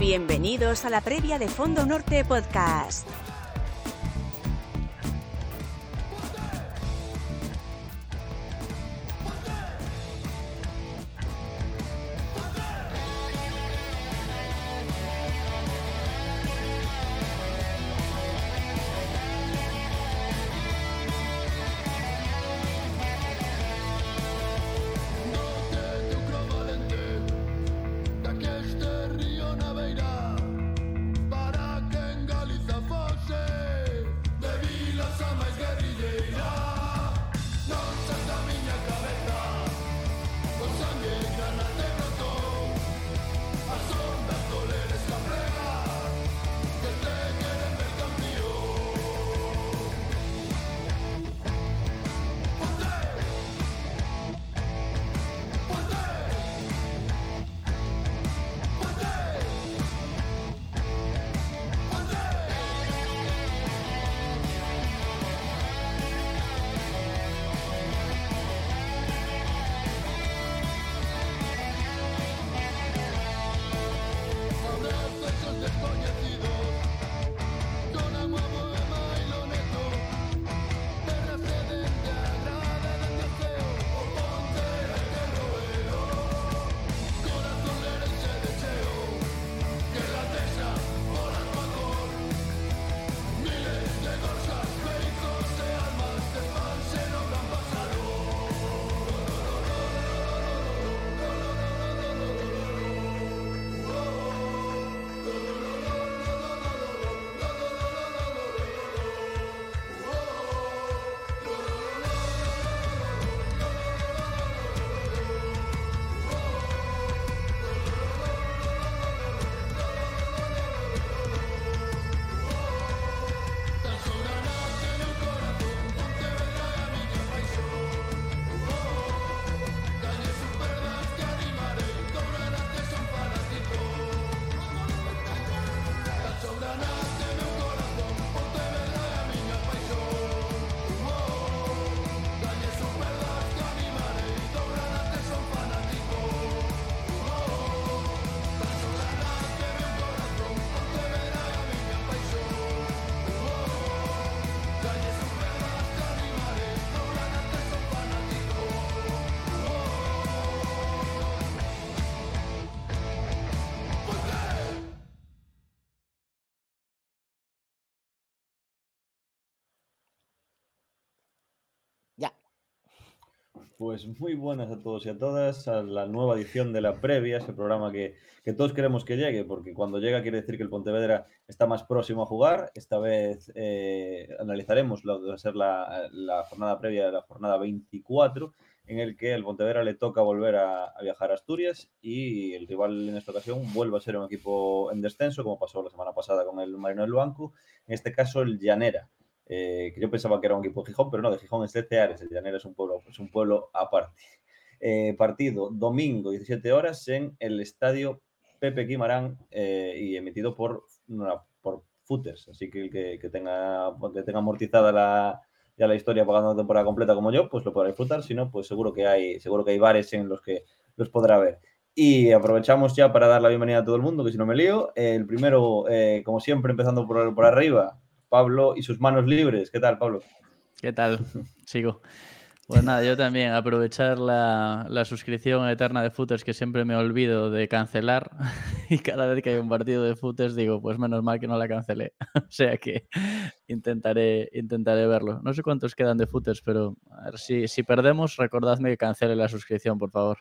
Bienvenidos a la previa de Fondo Norte Podcast. Pues muy buenas a todos y a todas a la nueva edición de La Previa, ese programa que todos queremos que llegue, porque cuando llega quiere decir que el Pontevedra está más próximo a jugar. Esta vez analizaremos lo que va a ser la jornada previa de la jornada 24, en el que el Pontevedra le toca volver a viajar a Asturias y el rival en esta ocasión vuelve a ser un equipo en descenso, como pasó la semana pasada con el Marino del Banco, en este caso el Llanera. Que yo pensaba que era un equipo de Gijón, pero no, de Gijón es de Ceares, el Llanera es un pueblo aparte. Partido domingo, 17 horas, en el estadio Pepe Guimarán y emitido por Footers. Así que el que tenga amortizada ya la historia pagando la temporada completa como yo, pues lo podrá disfrutar. Si no, pues seguro que hay bares en los que los podrá ver. Y aprovechamos ya para dar la bienvenida a todo el mundo, que si no me lío. El primero, como siempre, empezando por arriba, Pablo y sus manos libres. ¿Qué tal, Pablo? ¿Qué tal? Sigo. Pues nada, yo también aprovechar la suscripción eterna de Footers, que siempre me olvido de cancelar, y cada vez que hay un partido de Footers digo, pues menos mal que no la cancelé. O sea que intentaré verlo. No sé cuántos quedan de Footers, pero a ver, si perdemos, recordadme que cancele la suscripción, por favor.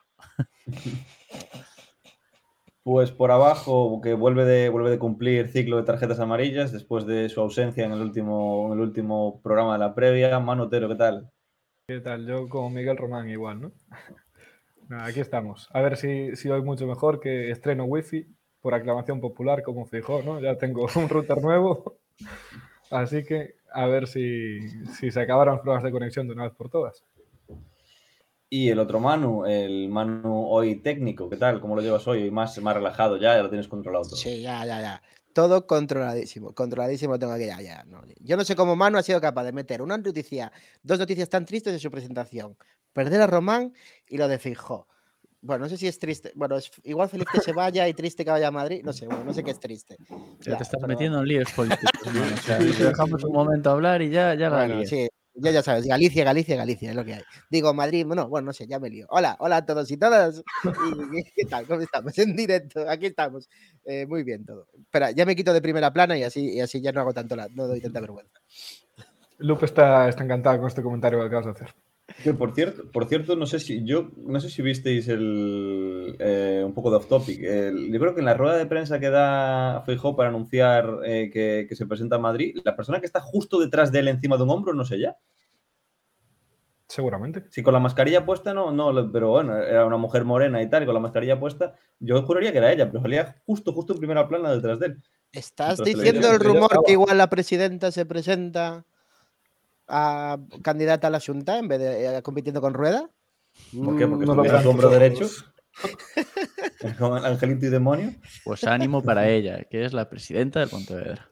Pues por abajo, que vuelve de cumplir ciclo de tarjetas amarillas después de su ausencia en el último programa de la previa. Manu Otero, ¿qué tal? ¿Qué tal? Yo como Miguel Román igual, ¿no? Nada, aquí estamos. A ver si hoy mucho mejor, que estreno wifi por aclamación popular como Feijóo, ¿no? Ya tengo un router nuevo. Así que a ver si se acabaron las pruebas de conexión de una vez por todas. Y el otro Manu, el Manu hoy técnico, ¿qué tal? ¿Cómo lo llevas hoy? Más relajado ya lo tienes controlado todo. Sí, ya. Todo controladísimo tengo aquí ya. No. Yo no sé cómo Manu ha sido capaz de meter dos noticias tan tristes en su presentación. Perder a Román y lo de Feijóo. Bueno, no sé si es triste. Bueno, es igual feliz que se vaya y triste que vaya a Madrid. No sé, bueno, no sé qué es triste. Ya Ya, te estás pero metiendo en líos políticos, mano. O sea, Sí, te sí, dejamos un momento hablar y ya la bueno, lías. sí, ya sabes, Galicia, Galicia, Galicia, es lo que hay. Digo, Madrid, no, bueno, no sé, ya me lío. Hola a todos y todas. ¿Qué tal? ¿Cómo estamos? En directo, aquí estamos. Muy bien todo. Espera, ya me quito de primera plana y así ya no hago no doy tanta vergüenza. Lupe está encantado con este comentario que acabas de hacer. Que por cierto, no sé si visteis un poco de off topic. Yo creo que en la rueda de prensa que da Feijóo para anunciar que se presenta a Madrid, la persona que está justo detrás de él encima de un hombro, no sé ya. Seguramente. Si con la mascarilla puesta, no, pero bueno, era una mujer morena y tal, y con la mascarilla puesta, yo juraría que era ella, pero salía justo en primera plana detrás de él. ¿Estás Mientras diciendo televisión. el Ella rumor estaba. que igual la presidenta se presenta a candidata a la Junta en vez de compitiendo con Rueda? ¿Por qué? Porque No lo estuviera a su vean hombro tus ojos. derecho, con Angelito y Demonio. Pues ánimo para ella, que es la presidenta del Pontevedra.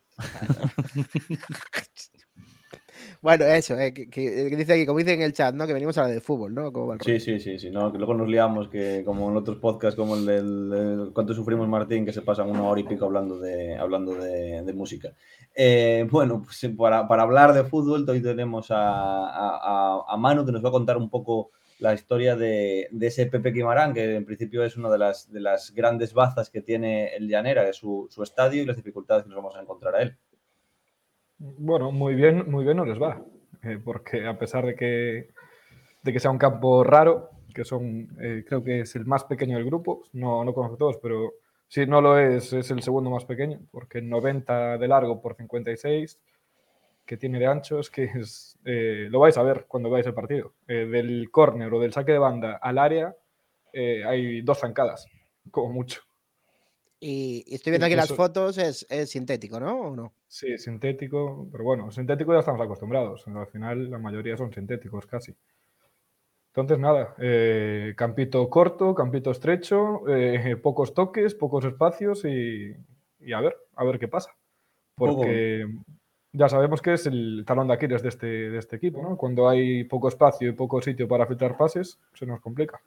Bueno, eso, que dice aquí, como dice en el chat, ¿no? Que venimos a hablar de fútbol, ¿no? ¿Cómo va el rollo? Sí, no, que luego nos liamos, que como en otros podcasts, como el del Cuánto sufrimos Martín, que se pasan 1 hora y pico hablando de música. Bueno, pues para hablar de fútbol, hoy tenemos a Manu, que nos va a contar un poco la historia de ese Pepe Quimarán, que en principio es una de las grandes bazas que tiene el Llanera, de su estadio, y las dificultades que nos vamos a encontrar a él. Bueno, muy bien no les va. Porque a pesar de que sea un campo raro, que creo que es el más pequeño del grupo, no conozco todos, pero si no lo es el segundo más pequeño, porque 90 de largo por 56, que tiene de ancho, es que lo vais a ver cuando veáis el partido. Del córner o del saque de banda al área hay 2 zancadas, como mucho. Y estoy viendo aquí las fotos, es sintético, ¿no? ¿O no? Sí, sintético, pero bueno, sintético ya estamos acostumbrados. Al final la mayoría son sintéticos casi. Entonces, nada, campito corto, campito estrecho, pocos toques, pocos espacios y a ver qué pasa. Porque ya sabemos que es el talón de Aquiles de este equipo, ¿no? Cuando hay poco espacio y poco sitio para filtrar pases, se nos complica.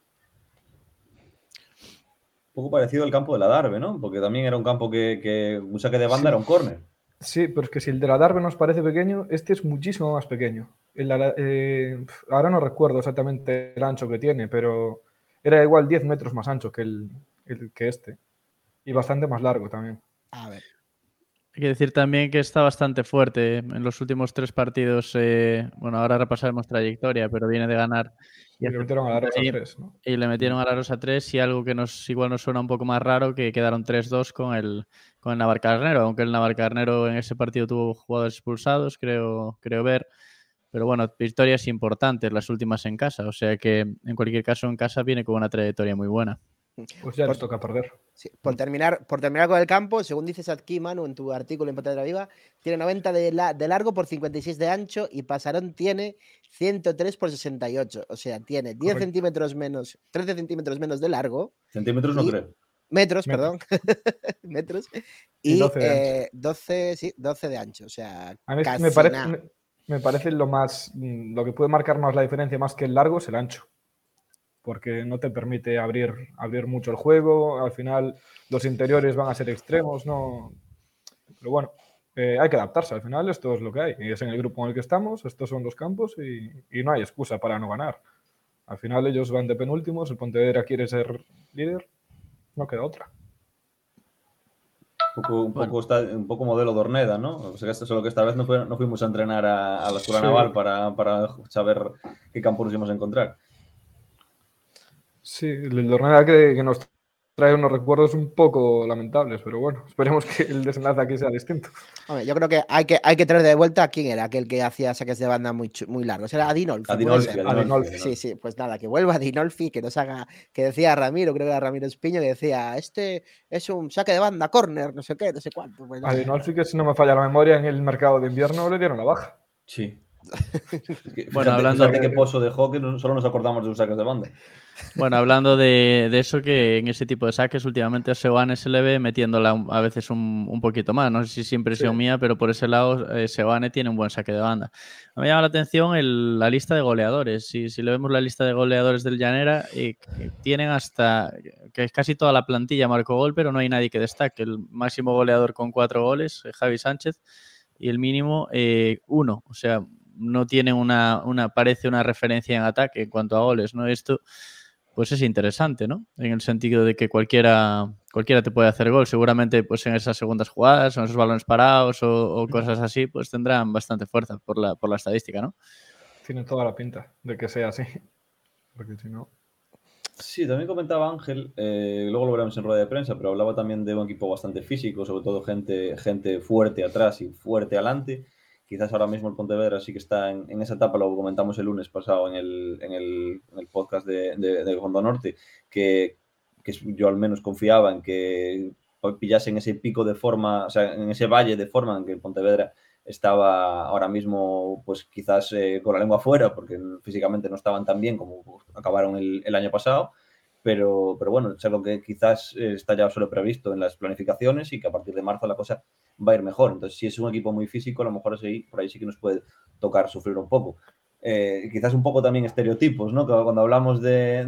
Un poco parecido al campo de la Darbe, ¿no? Porque también era un campo que un saque de banda Sí. era un córner. Sí, pero es que si el de la Darbe nos parece pequeño, este es muchísimo más pequeño. Ahora no recuerdo exactamente el ancho que tiene, pero era igual 10 metros más ancho que este. Y bastante más largo también. A ver. Hay que decir también que está bastante fuerte en los últimos 3 partidos. Bueno, ahora repasaremos trayectoria, pero viene de ganar. Y le metieron a la Rosa 3, ¿no? Y le metieron a la Rosa 3 y algo que igual nos suena un poco más raro, que quedaron 3-2 con el Navalcarnero, aunque el Navalcarnero en ese partido tuvo jugadores expulsados, creo ver. Pero bueno, victorias importantes, las últimas en casa. O sea que en cualquier caso en casa viene con una trayectoria muy buena. Pues ya les toca perder. Sí, por terminar con el campo, según dices aquí, Manu, en tu artículo en Pontevedra Viva, tiene 90 de largo por 56 de ancho y Pasarón tiene 103 por 68. O sea, tiene 10 centímetros menos, 13 centímetros menos de largo. Centímetros no creo. Metros, perdón. Metros. Y 12 de ancho. 12 de ancho. O sea, a mí casi me parece lo que puede marcar más la diferencia más que el largo es el ancho. Porque no te permite abrir mucho el juego. Al final los interiores van a ser extremos, ¿no? Pero bueno, hay que adaptarse. Al final esto es lo que hay. Y es en el grupo en el que estamos, estos son los campos y no hay excusa para no ganar. Al final ellos van de penúltimos, el Pontevedra quiere ser líder, no queda otra. Un poco modelo de Orneda, ¿no? O sea, solo que esta vez no fuimos a entrenar a la Escuela Naval para saber qué campo nos íbamos a encontrar. Sí, el Orneda que nos trae unos recuerdos un poco lamentables, pero bueno, esperemos que el desenlace aquí sea distinto. Hombre, yo creo que hay que traer de vuelta a quién era aquel que hacía saques de banda muy largos. Era Adinolfi. Adinolfi. Sí, pues nada, que vuelva Adinolfi, que nos haga, que decía Ramiro, creo que era Ramiro Espiño, que decía, este es un saque de banda, córner, no sé qué, no sé cuánto. Pues Adinolfi, que si no me falla la memoria, en el mercado de invierno le dieron la baja. Sí. Bueno, hablando de qué pozo dejó que solo nos acordamos de sus saques de banda. Bueno, hablando de eso, que en ese tipo de saques últimamente a Seoane se le ve metiéndola a veces un poquito más. No sé si es impresión mía, pero por ese lado Seoane tiene un buen saque de banda. Me llama la atención la lista de goleadores. Si le vemos la lista de goleadores del Llanera, tienen hasta que es casi toda la plantilla marcó gol, pero no hay nadie que destaque. El máximo goleador con 4 goles, Javi Sánchez, y el mínimo 1. O sea, no tienen parece una referencia en ataque en cuanto a goles, ¿no? Esto pues es interesante, ¿no? En el sentido de que cualquiera te puede hacer gol. Seguramente pues en esas segundas jugadas o en esos balones parados o cosas así, pues tendrán bastante fuerza por la estadística, ¿no? Tiene toda la pinta de que sea así. Porque si no... Sí, también comentaba Ángel, luego lo veremos en rueda de prensa, pero hablaba también de un equipo bastante físico, sobre todo gente fuerte atrás y fuerte adelante. Quizás ahora mismo el Pontevedra sí que está en esa etapa, lo comentamos el lunes pasado en el podcast de Fondo Norte, que yo al menos confiaba en que pillasen ese pico de forma, o sea, en ese valle de forma en que el Pontevedra estaba ahora mismo, pues quizás con la lengua afuera, porque físicamente no estaban tan bien como acabaron el año pasado, pero bueno, es algo que quizás está ya solo previsto en las planificaciones y que a partir de marzo la cosa va a ir mejor. Entonces, si es un equipo muy físico, a lo mejor por ahí sí que nos puede tocar sufrir un poco. Quizás un poco también estereotipos, ¿no? Que cuando hablamos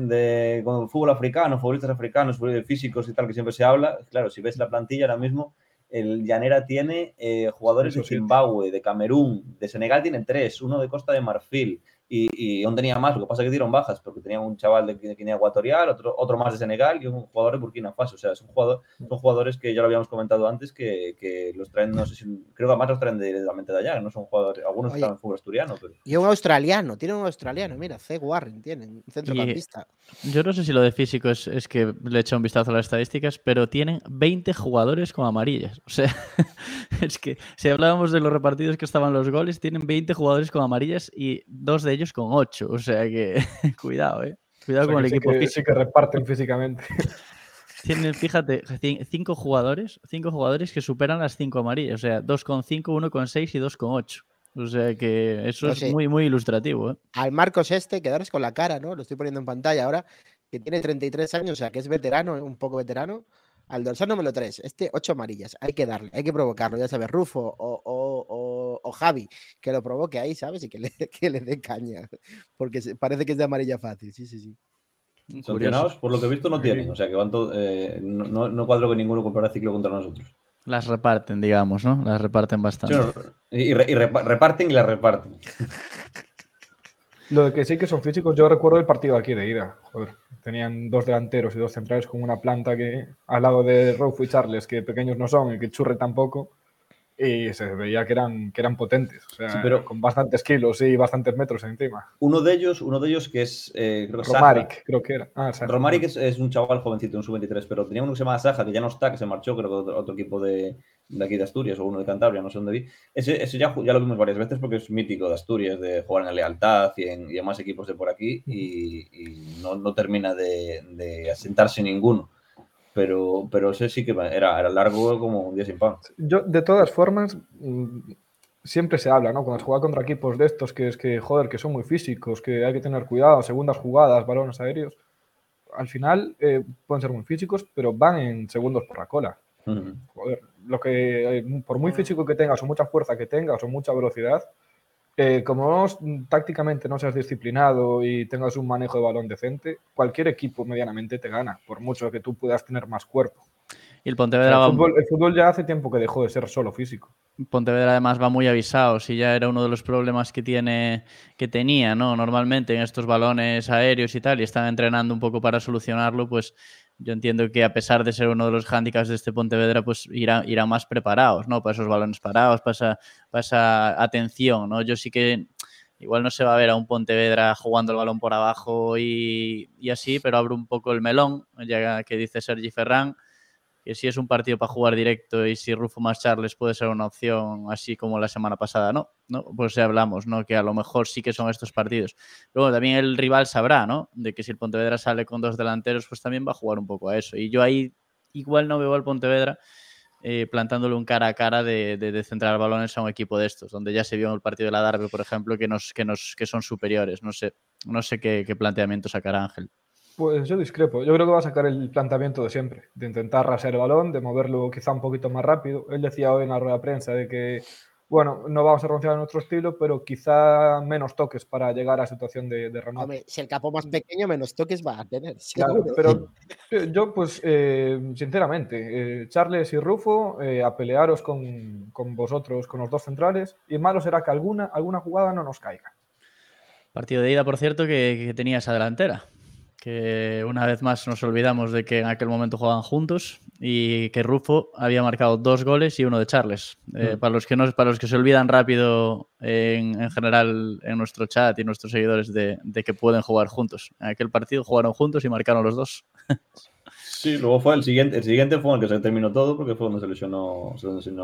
de fútbol africano, futbolistas africanos, físicos y tal, que siempre se habla, claro, si ves la plantilla ahora mismo, el Llanera tiene jugadores de Zimbabue, de Camerún, de Senegal tienen 3, uno de Costa de Marfil y aún tenía más, lo que pasa es que dieron bajas porque tenía un chaval de Guinea Ecuatorial, otro más de Senegal y un jugador de Burkina Faso. O sea, son jugadores que ya lo habíamos comentado antes que los traen, no sé si, creo que además los traen directamente de allá, no son jugadores, algunos están en fútbol asturiano. Pero... Y un australiano, tiene un australiano, mira, C. Warren tiene, un centrocampista. Yo no sé si lo de físico es que le he echado un vistazo a las estadísticas, pero tienen 20 jugadores con amarillas. O sea, es que si hablábamos de los repartidos que estaban los goles, tienen 20 jugadores con amarillas y 2 de ellos con 8. O sea que, cuidado, Cuidado con el equipo físico. Sí que reparten físicamente. Tienen, fíjate, 5 jugadores que superan las 5 amarillas. O sea, 2,5, 1,6 y 2,8. O sea que eso es muy, muy ilustrativo. Al Marcos quedaros con la cara, ¿no? Lo estoy poniendo en pantalla ahora, que tiene 33 años, o sea, que es veterano, un poco veterano. Al dorsal número 3, 8 amarillas. Hay que darle, hay que provocarlo, ya sabes, Rufo o Javi, que lo provoque ahí, ¿sabes? Y que le dé caña, porque parece que es de amarilla fácil, sí. Sancionados, por lo que he visto, no tienen, o sea que van no cuadro que ninguno comprara ciclo contra nosotros. Las reparten, digamos, ¿no? Las reparten bastante. Sí, reparten y las reparten. Lo de que sí que son físicos, yo recuerdo el partido aquí de ida. Joder, tenían 2 delanteros y 2 centrales con una planta que al lado de Rufo y Charles, que pequeños no son y que Churre tampoco, y se veía que eran potentes, o sea, sí, pero con bastantes kilos y bastantes metros encima. Uno de ellos que es Romaric, creo que era. Romaric es un chaval jovencito, un sub-23, pero tenía uno que se llama Saja, que ya no está, que se marchó, creo que otro equipo de aquí de Asturias o uno de Cantabria, no sé dónde vi. Ese ya lo vimos varias veces porque es mítico de Asturias, de jugar en el Lealtad y en más equipos de por aquí y no termina de asentarse ninguno. Pero ese sí que era largo como un día sin pan. Yo, de todas formas, siempre se habla, ¿no? Cuando se juega contra equipos de estos que es que, joder, que son muy físicos, que hay que tener cuidado, segundas jugadas, balones aéreos. Al final pueden ser muy físicos, pero van en segundos por la cola. Joder, por muy físico que tengas o mucha fuerza que tengas o mucha velocidad, como tácticamente no seas disciplinado y tengas un manejo de balón decente, cualquier equipo medianamente te gana, por mucho que tú puedas tener más cuerpo. Y el Pontevedra el fútbol ya hace tiempo que dejó de ser solo físico. Pontevedra además va muy avisado, si ya era uno de los problemas que tenía, ¿no? Normalmente en estos balones aéreos y tal, y están entrenando un poco para solucionarlo, pues yo entiendo que a pesar de ser uno de los hándicaps de este Pontevedra, pues irán más preparados, ¿no? Para esos balones parados, para esa atención, ¿no? Yo sí que igual no se va a ver a un Pontevedra jugando el balón por abajo y así, pero abro un poco el melón, ya que dice Sergi Ferrán, que si es un partido para jugar directo y si Rufo más Charles puede ser una opción así como la semana pasada, ¿no? Pues ya hablamos, ¿no? Que a lo mejor sí que son estos partidos. Luego también el rival sabrá, ¿no? De que si el Pontevedra sale con 2 delanteros, pues también va a jugar un poco a eso. Y yo ahí igual no veo al Pontevedra plantándole un cara a cara de centrar balones a un equipo de estos, donde ya se vio en el partido de la Derby, por ejemplo, que son superiores. No sé qué planteamiento sacará Ángel. Pues yo discrepo. Yo creo que va a sacar el planteamiento de siempre, de intentar rasear el balón, de moverlo quizá un poquito más rápido. Él decía hoy en la rueda de prensa de que, bueno, no vamos a renunciar a nuestro estilo, pero quizá menos toques para llegar a situación de remate. Hombre, si el campo más pequeño, menos toques va a tener. Claro, Seguro. pero yo, pues, sinceramente, Charles y Rufo, a pelearos con vosotros, con los dos centrales, y malo será que alguna jugada no nos caiga. Partido de ida, por cierto, que tenía esa delantera. Que una vez más nos olvidamos de que en aquel momento jugaban juntos y que Rufo había marcado 2 goles y 1 de Charles. Para los que se olvidan rápido en general en nuestro chat y nuestros seguidores de que pueden jugar juntos. En aquel partido jugaron juntos y marcaron los 2. Sí, luego fue el siguiente fue el que se terminó todo porque fue donde se lesionó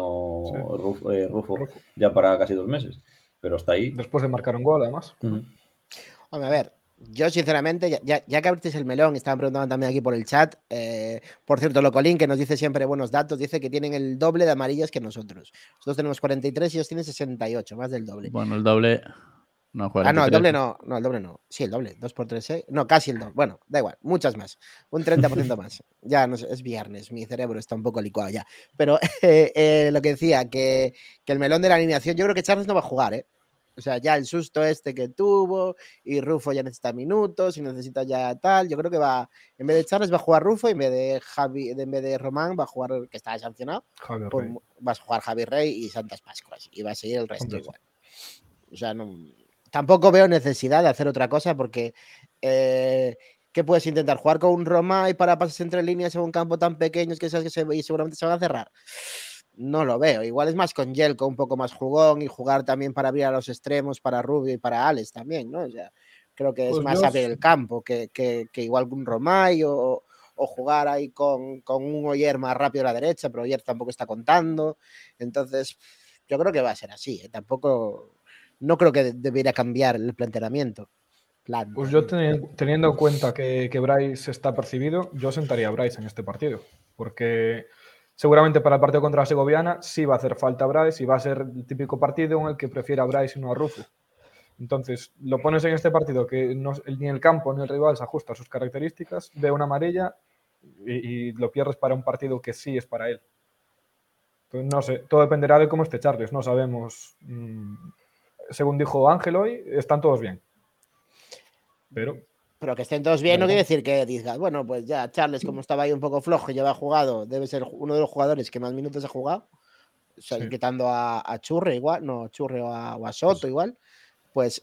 Rufo ya para casi 2 meses. Pero hasta ahí. Después de marcar un gol, además. Hombre, a ver, yo sinceramente, ya que abriste el melón, estaban preguntando también aquí por el chat, por cierto, Locolín, que nos dice siempre buenos datos, dice que tienen el doble de amarillas que nosotros. Nosotros tenemos 43 y ellos tienen 68, más del doble. Bueno, el doble... No, 43. No, el doble no. Sí, el doble, 2 por 3, 6. No, casi el doble. Bueno, da igual, muchas más. Un 30% más. Ya, no sé, es viernes, mi cerebro está un poco licuado ya. Pero lo que decía, que el melón de la alineación, yo creo que Charles no va a jugar, ¿eh? O sea, ya el susto que tuvo y Rufo ya necesita minutos y necesita ya tal. Yo creo que en vez de Charles va a jugar Rufo y en vez de Román va a jugar, que está sancionado, va a jugar Javi Rey y Santas Pascuas y va a seguir el resto igual. O sea, tampoco veo necesidad de hacer otra cosa porque ¿qué puedes intentar? ¿Jugar con un Román y para pases entre líneas en un campo tan pequeño que sabes que seguramente se van a cerrar? No lo veo. Igual es más con Jelko un poco más jugón y jugar también para abrir a los extremos, para Rubio y para Alex también, ¿no? O sea, creo que es más abrir el campo que igual un Romay o jugar ahí con un Oyer más rápido a la derecha, pero Oyer tampoco está contando. Entonces, yo creo que va a ser así. Tampoco, no creo que debería cambiar el planteamiento. Pues yo teniendo en cuenta que Bryce está percibido, yo sentaría a Bryce en este partido, porque seguramente para el partido contra la Segoviana sí va a hacer falta Bryce y va a ser el típico partido en el que prefiera a Bryce y no a Rufo. Entonces, lo pones en este partido que ni el campo ni el rival se ajusta a sus características, ve una amarilla y lo pierdes para un partido que sí es para él. Entonces, no sé, todo dependerá de cómo esté Charles, no sabemos. Según dijo Ángel hoy, están todos bien. Pero que estén todos bien no quiere decir que digas, bueno, pues ya Charles, como estaba ahí un poco flojo y ya ha jugado, debe ser uno de los jugadores que más minutos ha jugado, o sea, sí, quitando a Churre igual, no, Churre o a Soto igual, pues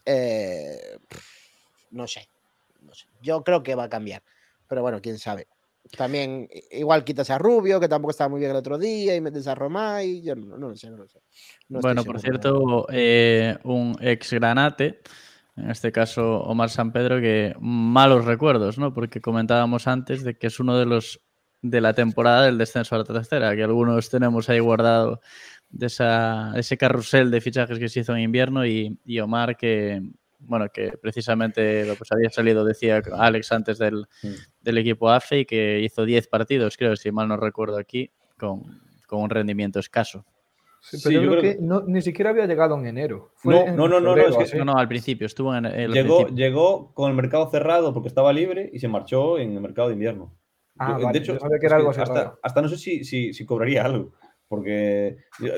no sé. Yo creo que va a cambiar, pero bueno, quién sabe. También igual quitas a Rubio, que tampoco estaba muy bien el otro día, y metes a Romay, yo no lo sé. No bueno, por cierto, un ex Granate, en este caso Omar San Pedro, que malos recuerdos, ¿no? Porque comentábamos antes de que es uno de la temporada del descenso a la tercera, que algunos tenemos ahí guardado de ese carrusel de fichajes que se hizo en invierno y Omar que precisamente pues había salido, decía Alex antes del equipo AFE y que hizo 10 partidos, creo, si mal no recuerdo aquí, con un rendimiento escaso. Sí, pero yo creo que ni siquiera había llegado en enero. No, al principio, estuvo en el llegó con el mercado cerrado porque estaba libre y se marchó en el mercado de invierno. Vale, de hecho, yo sabía que era algo así hasta no sé si cobraría algo. Porque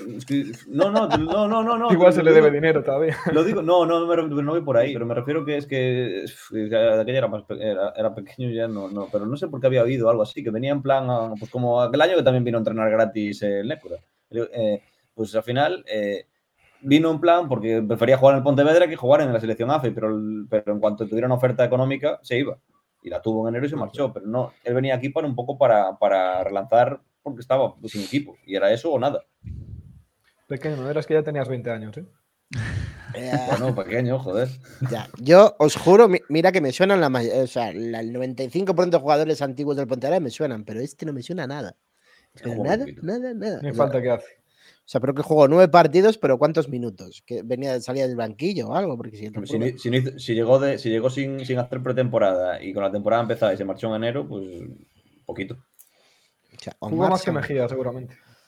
no. Igual se le debe dinero todavía. Lo digo, no voy por ahí, pero me refiero que es que aquella era pequeño ya no, pero no sé por qué había oído algo así, que venía en plan, pues como aquel año que también vino a entrenar gratis el Nécora. Pues al final vino en plan porque prefería jugar en el Pontevedra que jugar en la selección AFE, pero en cuanto tuviera una oferta económica se iba. Y la tuvo en enero y se marchó, pero no, él venía aquí para un poco para relanzar porque estaba sin equipo, y era eso o nada. Pequeño, no eras que ya tenías 20 años, ¿eh? Bueno, pequeño, joder. Ya. Yo os juro, mira que me suenan el 95% de jugadores antiguos del Pontevedra me suenan, pero este no me suena nada. Nada. Ni falta que hace. O sea, pero que jugó 9 partidos, pero ¿cuántos minutos? Que salía del banquillo o algo, porque si llegó sin hacer pretemporada y con la temporada empezada y se marchó en enero, pues poquito. O sea, jugó más que Mejía, seguramente.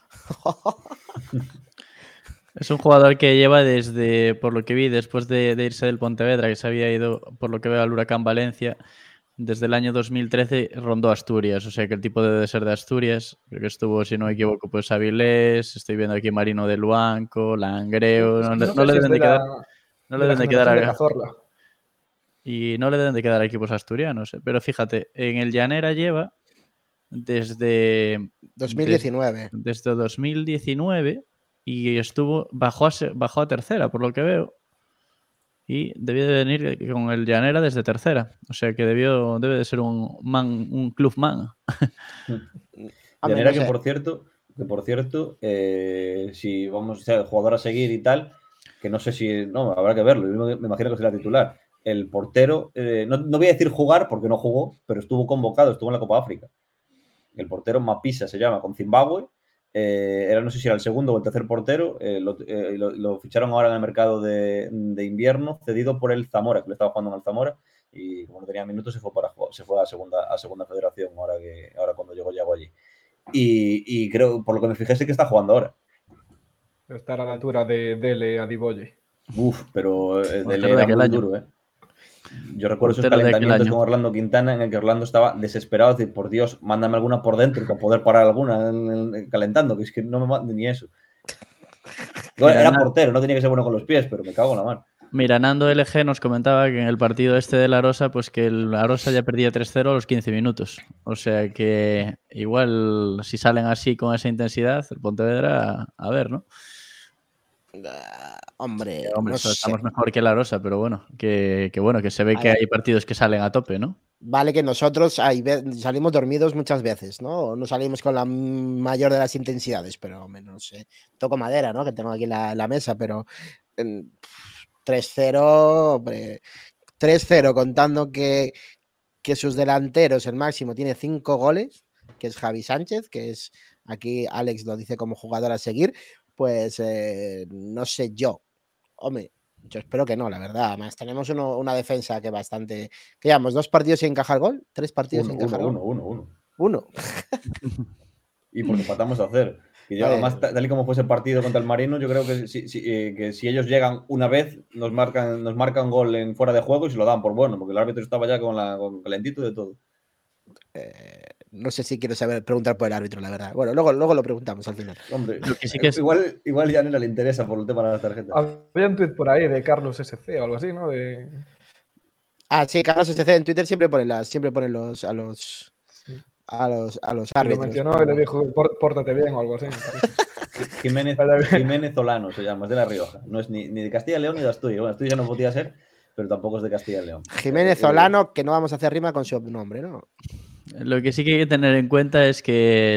Es un jugador que lleva desde, por lo que vi, después de irse del Pontevedra, que se había ido, por lo que veo, al Huracán Valencia, desde el año 2013 rondó Asturias. O sea que el tipo debe de ser de Asturias. Creo que estuvo, si no me equivoco, pues Avilés. Estoy viendo aquí Marino de Luanco, Langreo. No No sé le si es deben de quedar. No le de la deben de quedar generación de a- Cazorla. Y no le deben de quedar equipos asturianos. Pero fíjate, en el Llanera lleva desde 2019. desde 2019 y bajó a tercera, por lo que veo. Y debió de venir con el Llanera desde tercera. O sea que debe de ser un club man. Hombre, Llanera no sé. que por cierto, si vamos a ser jugador a seguir y tal, que no sé si, no, habrá que verlo, yo me imagino que será titular. El portero, no voy a decir jugar porque no jugó, pero estuvo convocado, estuvo en la Copa África. El portero Mapisa se llama, con Zimbabue. No sé si era el segundo o el tercer portero. Lo ficharon ahora en el mercado de invierno, cedido por el Zamora, que le estaba jugando en el Zamora. Y como no tenía minutos, se fue a segunda federación, ahora cuando llegó Yago allí. Y creo, por lo que me fijé, sí que está jugando ahora. Estar a la altura de Dele Adiboye. Pero Dele Portero de era aquel muy año. duro, Yo recuerdo esos Portero de aquel calentamientos año. con Orlando Quintana en el que Orlando estaba desesperado, decir, por Dios, mándame alguna por dentro para poder parar alguna calentando, que es que no me mande ni eso. Era portero, no tenía que ser bueno con los pies, pero me cago en la mano. Mira, Nando LG nos comentaba que en el partido este de La Rosa, pues que La Rosa ya perdía 3-0 a los 15 minutos. O sea que igual si salen así con esa intensidad, el Pontevedra, a ver, ¿no? Hombre, Hombre, no sé. estamos mejor que La Rosa, pero bueno, que se ve que hay partidos que salen a tope, ¿no? Vale que nosotros salimos dormidos muchas veces, ¿no? No salimos con la mayor de las intensidades, pero no sé. Toco madera, ¿no? Que tengo aquí la mesa, pero 3-0, hombre. 3-0 contando que sus delanteros, el máximo, tiene 5 goles, que es Javi Sánchez, que es, aquí Alex lo dice como jugador a seguir, pues no sé yo. Hombre, yo espero que no, la verdad. Además, tenemos una defensa que bastante... ¿Qué llevamos? ¿2 partidos sin encajar gol? ¿3 partidos sin encajar gol? Uno. Y porque empatamos a 0. Y además, tal y como fue ese partido contra el Marino, yo creo que si ellos llegan una vez, nos marcan gol en fuera de juego y se lo dan por bueno, porque el árbitro estaba ya con calentito de todo. No sé si quiero preguntar por el árbitro, la verdad. Bueno, luego lo preguntamos al final. Hombre, Lo que sí que es... igual ya no le interesa por el tema de las tarjetas. Había un tuit por ahí de Carlos SC o algo así, ¿no? Sí, Carlos SC en Twitter siempre pone a los árbitros. Lo mencionó y le dijo, pórtate bien o algo así. Jiménez Solano se llama, es de La Rioja. No es ni de Castilla y León ni de Asturias. Bueno, Asturias no podía ser, pero tampoco es de Castilla y León. Jiménez Solano, que no vamos a hacer rima con su nombre, ¿no? Lo que sí que hay que tener en cuenta es que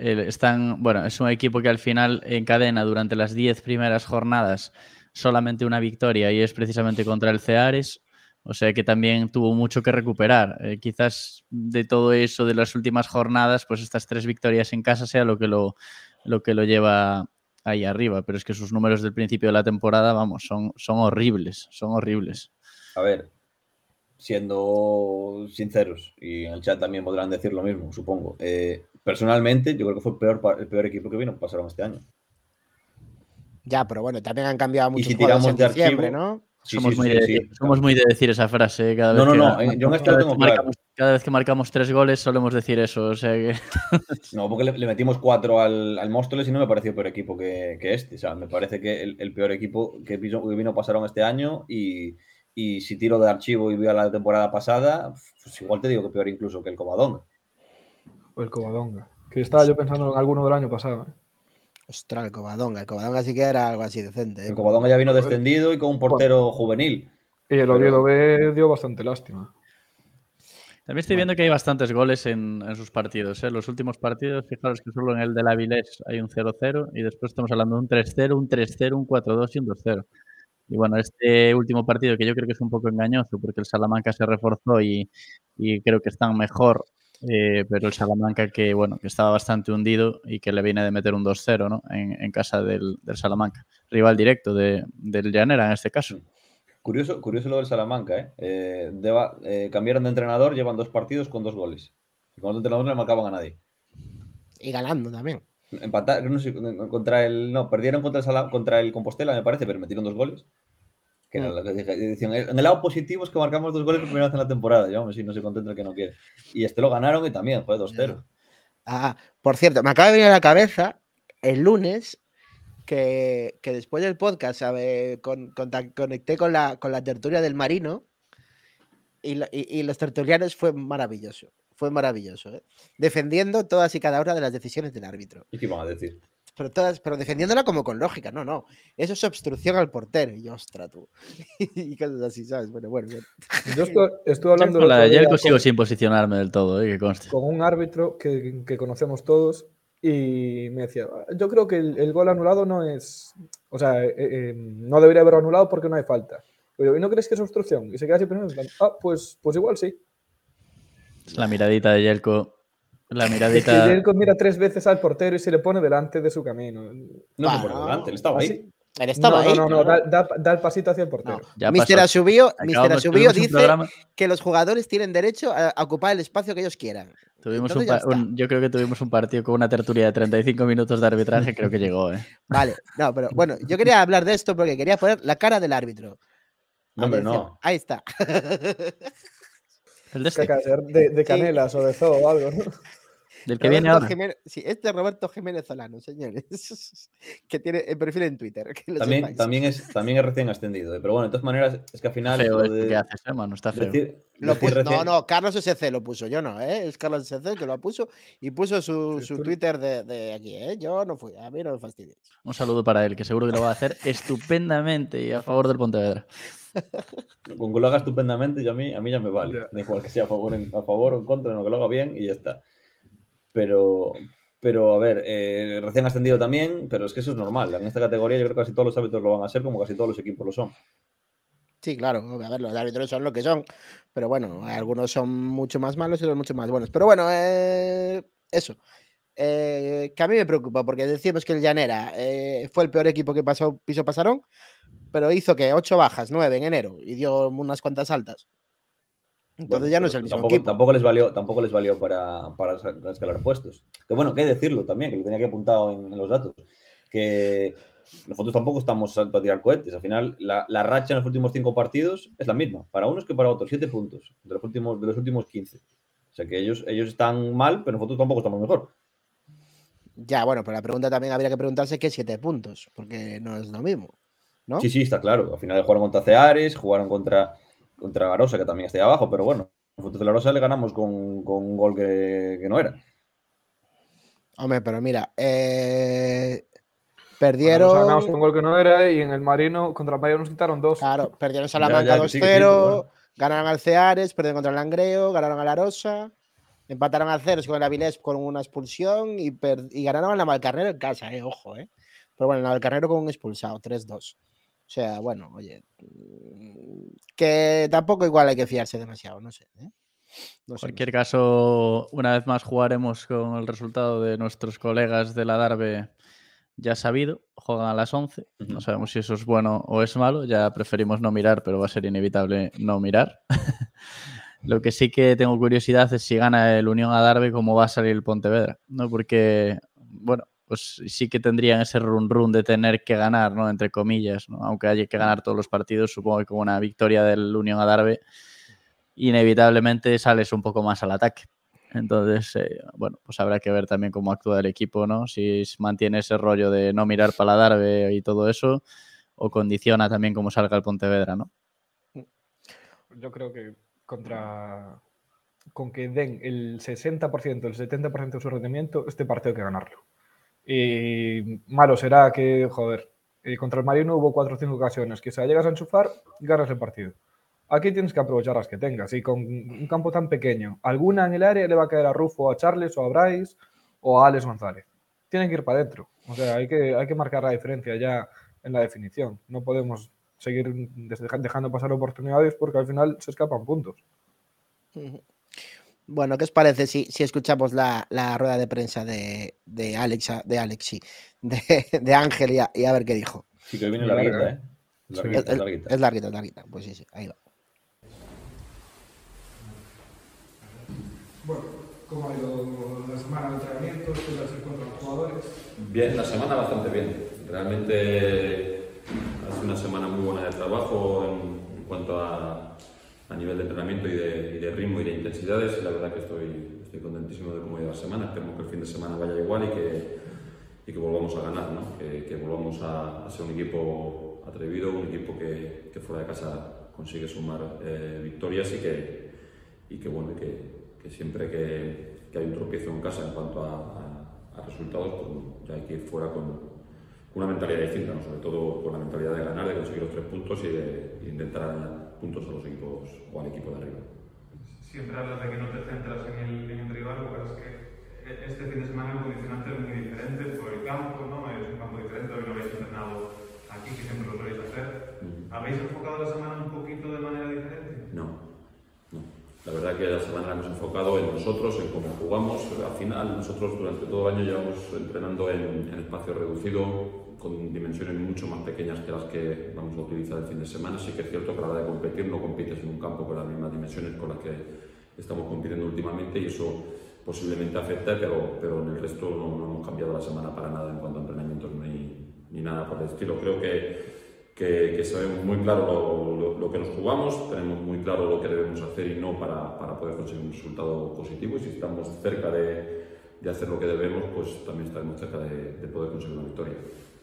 es un equipo que al final encadena durante las 10 primeras jornadas solamente una victoria y es precisamente contra el Ceares. O sea que también tuvo mucho que recuperar. Quizás de todo eso de las últimas jornadas, pues estas 3 victorias en casa sea lo que lo lleva ahí arriba. Pero es que sus números del principio de la temporada, vamos, son horribles. Son horribles. A ver, siendo sinceros, y en el chat también podrán decir lo mismo, supongo. Personalmente, yo creo que fue el peor equipo que vino, pasaron este año. Ya, pero bueno, también han cambiado muchos si tiramos juegos en de diciembre, archivo, ¿no? Somos muy de decir esa frase. Cada vez yo en esto lo tengo claro. Cada vez que marcamos 3 goles solemos decir eso. O sea que... No, porque le metimos 4 al Móstoles y no me pareció peor equipo que este. O sea, me parece que el peor equipo que vino pasaron este año y si tiro de archivo y veo la temporada pasada, pues igual te digo que peor incluso que el Covadonga. O el Covadonga. Que estaba yo pensando en alguno del año pasado. Ostras, el Covadonga sí que era algo así decente. El Covadonga ya vino descendido y con un portero juvenil. Y el Oviedo B dio bastante lástima. También estoy viendo que hay bastantes goles en sus partidos. Los últimos partidos, fijaros que solo en el del Avilés hay un 0-0 y después estamos hablando de un 3-0, un 3-0, un 4-2 y un 2-0. Y bueno, este último partido que yo creo que es un poco engañoso porque el Salamanca se reforzó y creo que están mejor, pero el Salamanca que estaba bastante hundido y que le viene de meter un 2-0, ¿no? en casa del Salamanca. Rival directo del Llanera en este caso. Curioso lo del Salamanca, cambiaron de entrenador, llevan 2 partidos con 2 goles. Y con otro entrenador no le marcaban a nadie. Y ganando también. Empatar, no sé, perdieron contra el Compostela, me parece, pero metieron 2 goles. Que era lo que decían, en el lado positivo es que marcamos 2 goles por primera vez en la temporada. Ya, hombre, si no se contenta el que no quiere. Y lo ganaron y también, fue 2-0. Por cierto, me acaba de venir a la cabeza el lunes que después del podcast conecté con la tertulia del Marino y los tertulianos fue maravilloso. Fue maravilloso, ¿eh? Defendiendo todas y cada una de las decisiones del árbitro. ¿Y qué iban a decir? Pero defendiéndola como con lógica, no. Eso es obstrucción al portero. Y ostras, tú. Y cosas así, ¿sabes? Bueno. Yo estuve hablando Con la de ayer sigo con, sin posicionarme del todo, que conste. con un árbitro que conocemos todos y me decía, yo creo que el gol anulado no es... O sea, no debería haber anulado porque no hay falta. Pero, ¿y no crees que es obstrucción? Y se queda así pensando, pues igual sí. Es la miradita de Yelko. La miradita... Es que Yelko mira 3 veces al portero y se le pone delante de su camino. No se pone delante, él estaba ahí. Él estaba ahí. No, da el pasito hacia el portero. No. Mr. Asubio dice que los jugadores tienen derecho a ocupar el espacio que ellos quieran. Yo creo que tuvimos un partido con una tertulia de 35 minutos de arbitraje, creo que llegó. Vale, no, pero bueno, yo quería hablar de esto porque quería poner la cara del árbitro. No, hombre, no. Ahí está. El de este. De Canelas o de Zoo o algo, ¿no? Del que viene ahora. Sí, este es Roberto Jiménez Solano, señores. Que tiene el perfil en Twitter. También es recién ascendido. Pero bueno, de todas maneras, es que al final. Feo ¿qué haces, hermano? Está feo. No, Carlos SC lo puso, yo no, ¿eh? Es Carlos SC que lo puso y puso su Twitter de aquí, ¿eh? Yo no fui, a mí no me fastidies. Un saludo para él, que seguro que lo va a hacer estupendamente y a favor del Pontevedra. Con que lo haga estupendamente, a mí ya me vale. Da igual que sea a favor o en contra, no, que lo haga bien y ya está. Pero a ver, recién ascendido también, pero es que eso es normal. En esta categoría yo creo que casi todos los árbitros lo van a ser, como casi todos los equipos lo son. Sí, claro, a ver, los árbitros son lo que son, pero bueno, algunos son mucho más malos y otros mucho más buenos. Pero bueno, eso. Que a mí me preocupa, porque decimos que el Llanera fue el peor equipo que pisó Pasarón, pero hizo que 8 bajas, 9 en enero, y dio unas cuantas altas. Entonces ya no es el mismo equipo. Tampoco les valió para escalar puestos. Que bueno, que decirlo también, que lo tenía que apuntado en los datos. Que nosotros tampoco estamos para tirar cohetes. Al final, la racha en los últimos 5 partidos es la misma. Para unos que para otros. 7 puntos de los últimos 15. O sea que ellos están mal, pero nosotros tampoco estamos mejor. Ya, bueno, pero la pregunta también habría que preguntarse qué 7 puntos, porque no es lo mismo, ¿no? Sí, está claro. Al final jugaron contra Ceares, jugaron contra Arosa, que también está ahí abajo, pero bueno, nosotros de la Arosa le ganamos con un gol que no era. Hombre, pero mira, perdieron... Nos ganamos con un gol que no era y en el Marino, contra el Marino nos quitaron 2. Claro, perdieron Salamanca 2-0, ganaron al Ceares, perdieron contra el Langreo, ganaron a la Arosa, empataron al Ceres con el Avilés con una expulsión y ganaron a la Navalcarnero en casa, ojo, Pero bueno, el Navalcarnero con un expulsado, 3-2. O sea, bueno, oye, que tampoco igual hay que fiarse demasiado, no sé. En cualquier caso, una vez más jugaremos con el resultado de nuestros colegas de la Darbe ya sabido. Juegan a las 11. No sabemos si eso es bueno o es malo. Ya preferimos no mirar, pero va a ser inevitable no mirar. Lo que sí que tengo curiosidad es si gana el Unión Adarve, cómo va a salir el Pontevedra, ¿no? Porque, bueno, pues sí que tendrían ese run de tener que ganar, ¿no? Entre comillas, ¿no? Aunque haya que ganar todos los partidos, supongo que con una victoria del Unión Adarve inevitablemente sales un poco más al ataque. Entonces, bueno, pues habrá que ver también cómo actúa el equipo, ¿no? Si mantiene ese rollo de no mirar para la Adarve y todo eso, o condiciona también cómo salga el Pontevedra, ¿no? Yo creo que con que den el 60%, el 70% de su rendimiento, este partido hay que ganarlo. Y malo será que, joder, contra el Marino hubo 4 o 5 ocasiones que si llegas a enchufar, ganas el partido. Aquí tienes que aprovechar las que tengas. Y con un campo tan pequeño, alguna en el área le va a caer a Rufo, a Charles, o a Bryce, o a Alex González. Tienen que ir para adentro. O sea, hay que marcar la diferencia ya en la definición. No podemos seguir dejando pasar oportunidades porque al final se escapan puntos. Bueno, ¿qué os parece si escuchamos la rueda de prensa de Ángel y a ver qué dijo? Sí, que viene larguita, ¿eh? Es larguita. Pues sí, ahí va. Bueno, ¿cómo ha ido la semana de entrenamientos? ¿Qué tal se encuentran los jugadores? Bien, la semana bastante bien. Realmente ha sido una semana muy buena de trabajo en cuanto a nivel de entrenamiento y de ritmo y de intensidades. Y la verdad que estoy contentísimo de cómo ha ido la semana. Esperemos que el fin de semana vaya igual y que volvamos a ganar, ¿no? Que volvamos a ser un equipo atrevido, un equipo que fuera de casa consigue sumar victorias y que siempre que hay un tropiezo en casa en cuanto a resultados, pues ya hay que ir fuera con una mentalidad distinta, ¿no? Sobre todo con la mentalidad de ganar, de conseguir los 3 puntos y de intentar ganar puntos a los equipos o al equipo de arriba. Siempre hablas de que no te centras en el rival, porque es que este fin de semana el condicionante es muy diferente por el campo, ¿no? Es un campo diferente, hoy no habéis entrenado aquí, que siempre lo soléis hacer. ¿Habéis enfocado la semana un poquito de manera diferente? No. La verdad que la semana la hemos enfocado en nosotros, en cómo jugamos. Al final, nosotros durante todo el año llevamos entrenando en espacio reducido, con dimensiones mucho más pequeñas que las que vamos a utilizar el fin de semana. Sí que es cierto que a la hora de competir no compites en un campo con las mismas dimensiones con las que estamos compitiendo últimamente y eso posiblemente afecta, pero en el resto no hemos cambiado la semana para nada en cuanto a entrenamientos ni nada por el estilo. Creo que sabemos muy claro lo que nos jugamos, tenemos muy claro lo que debemos hacer y no para poder conseguir un resultado positivo, y si estamos cerca de hacer lo que debemos, pues también estaremos cerca de poder conseguir una victoria.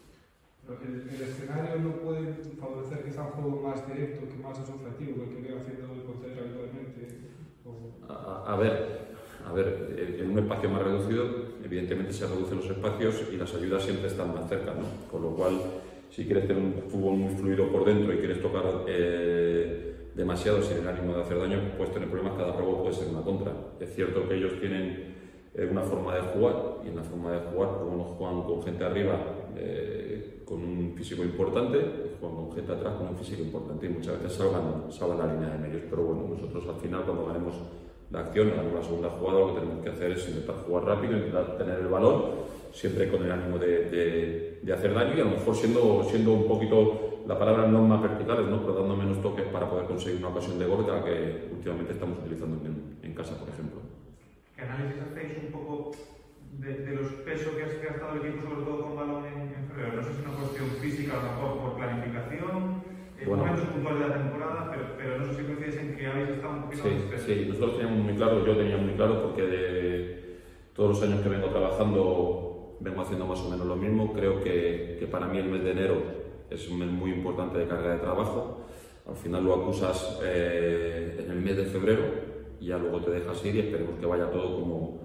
¿El escenario no puede favorecer quizá un juego más directo, que más asociativo, el que viene haciendo el Pontevedra habitualmente? A ver, en un espacio más reducido, evidentemente se reducen los espacios y las ayudas siempre están más cerca, ¿no? Con lo cual, si quieres tener un fútbol muy fluido por dentro y quieres tocar demasiado sin el ánimo de hacer daño, puedes tener problemas, cada robo puede ser una contra. Es cierto que ellos tienen una forma de jugar, y en la forma de jugar, como no juegan con gente arriba con un físico importante, juegan con gente atrás con un físico importante y muchas veces salgan la línea de medios. Pero bueno, nosotros al final, cuando ganemos la acción, ganamos la segunda jugada, lo que tenemos que hacer es intentar jugar rápido, intentar tener el balón, siempre con el ánimo de hacer daño y a lo mejor siendo un poquito, la palabra no más verticales, ¿no? Pero dando menos toques para poder conseguir una ocasión de gol, que la que últimamente estamos utilizando en casa, por ejemplo. ¿Qué análisis hacéis un poco de los pesos que ha estado el equipo, sobre todo con balón en febrero? No sé si es una cuestión física, a lo mejor por planificación, momentos puntuales de la temporada, pero no sé si coincides en que habéis estado un poquito más espesos. Sí, nosotros teníamos muy claro, yo tenía muy claro, porque de todos los años que vengo trabajando vengo haciendo más o menos lo mismo. Creo que para mí el mes de enero es un mes muy importante de carga de trabajo. Al final lo acusas en el mes de febrero y ya luego te dejas ir y esperemos que vaya todo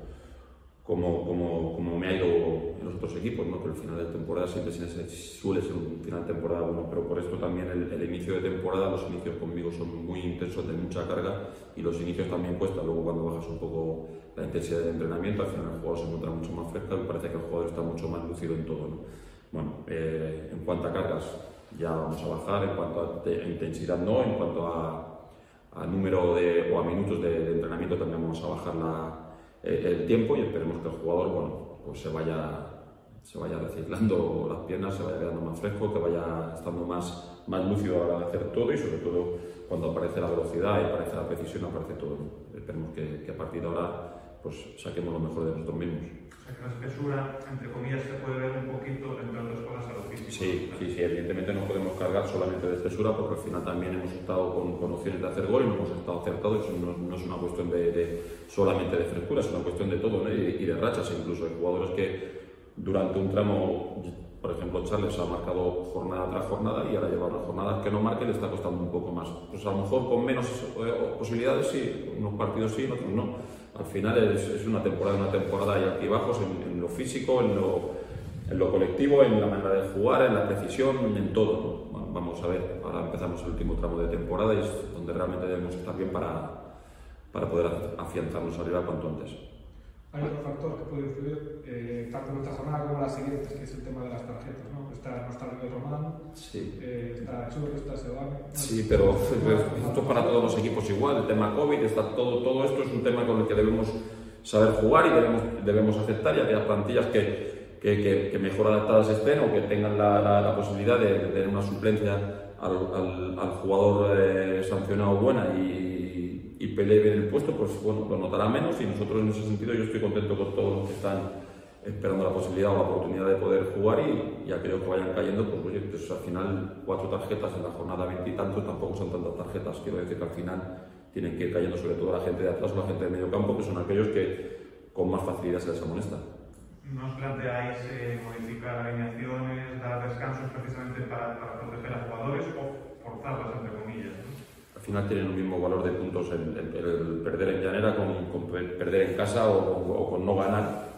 como me ha ido en los otros equipos, ¿no? Que el final de temporada siempre suele ser un final de temporada bueno, pero por esto también el inicio de temporada, los inicios conmigo son muy intensos, de mucha carga, y los inicios también cuesta. Luego cuando bajas un poco la intensidad del entrenamiento, al final el jugador se encuentra mucho más fresco y parece que el jugador está mucho más lúcido en todo, ¿no? Bueno, en cuanto a cargas ya vamos a bajar, en cuanto a intensidad no, en cuanto a número o a minutos de entrenamiento también vamos a bajar el tiempo, y esperemos que el jugador, bueno, pues se vaya reciclando las piernas, se vaya quedando más fresco, que vaya estando más lúcido a la hora de hacer todo, y sobre todo cuando aparece la velocidad y aparece la precisión, aparece todo, ¿no? Esperemos que a partir de ahora pues saquemos lo mejor de nosotros mismos. O sea, que la espesura, entre comillas, se puede ver un poquito, entre otras cosas, a lo físico. Sí, evidentemente no podemos cargar solamente de espesura, porque al final también hemos estado con opciones de hacer gol y no hemos estado acertados. Eso no es una cuestión solamente de frescura, es una cuestión de todo, ¿no? Y de rachas incluso. Hay jugadores que durante un tramo, por ejemplo Charles ha marcado jornada tras jornada, y ahora lleva unas jornadas que no marque, le está costando un poco más. Pues a lo mejor con menos posibilidades sí, unos partidos sí, otros no. Al final es una temporada, hay altibajos en lo físico, en lo colectivo, en la manera de jugar, en la precisión, en todo, ¿no? Bueno, vamos a ver, ahora empezamos el último tramo de temporada y es donde realmente debemos estar bien para poder afianzarnos arriba cuanto antes. Hay otro factor que puede influir, tanto en esta jornada como en las siguientes, que es el tema de las tarjetas, ¿no? No está Miguel Román, sí. Está Chur, está Sebane. Sí, pero esto es para todos los equipos igual. El tema COVID, todo esto es un tema con el que debemos saber jugar y debemos aceptar, y aquellas plantillas que mejor adaptadas estén o que tengan la posibilidad de tener una suplencia al jugador sancionado buena y pelee bien el puesto, pues bueno, lo notará menos, y nosotros en ese sentido yo estoy contento con todos los que están esperando la posibilidad o la oportunidad de poder jugar, y aquellos que vayan cayendo, pues oye, pues al final 4 tarjetas en la jornada 20 y tantos tampoco son tantas tarjetas. Quiero decir que al final tienen que ir cayendo sobre todo la gente de atrás o la gente de medio campo, que son aquellos que con más facilidad se les amonesta. ¿No os planteáis modificar alineaciones, dar descansos precisamente para proteger a jugadores o forzarlas, entre comillas, ¿no? Al final tienen el mismo valor de puntos el perder en Llanera con perder en casa o con no ganar.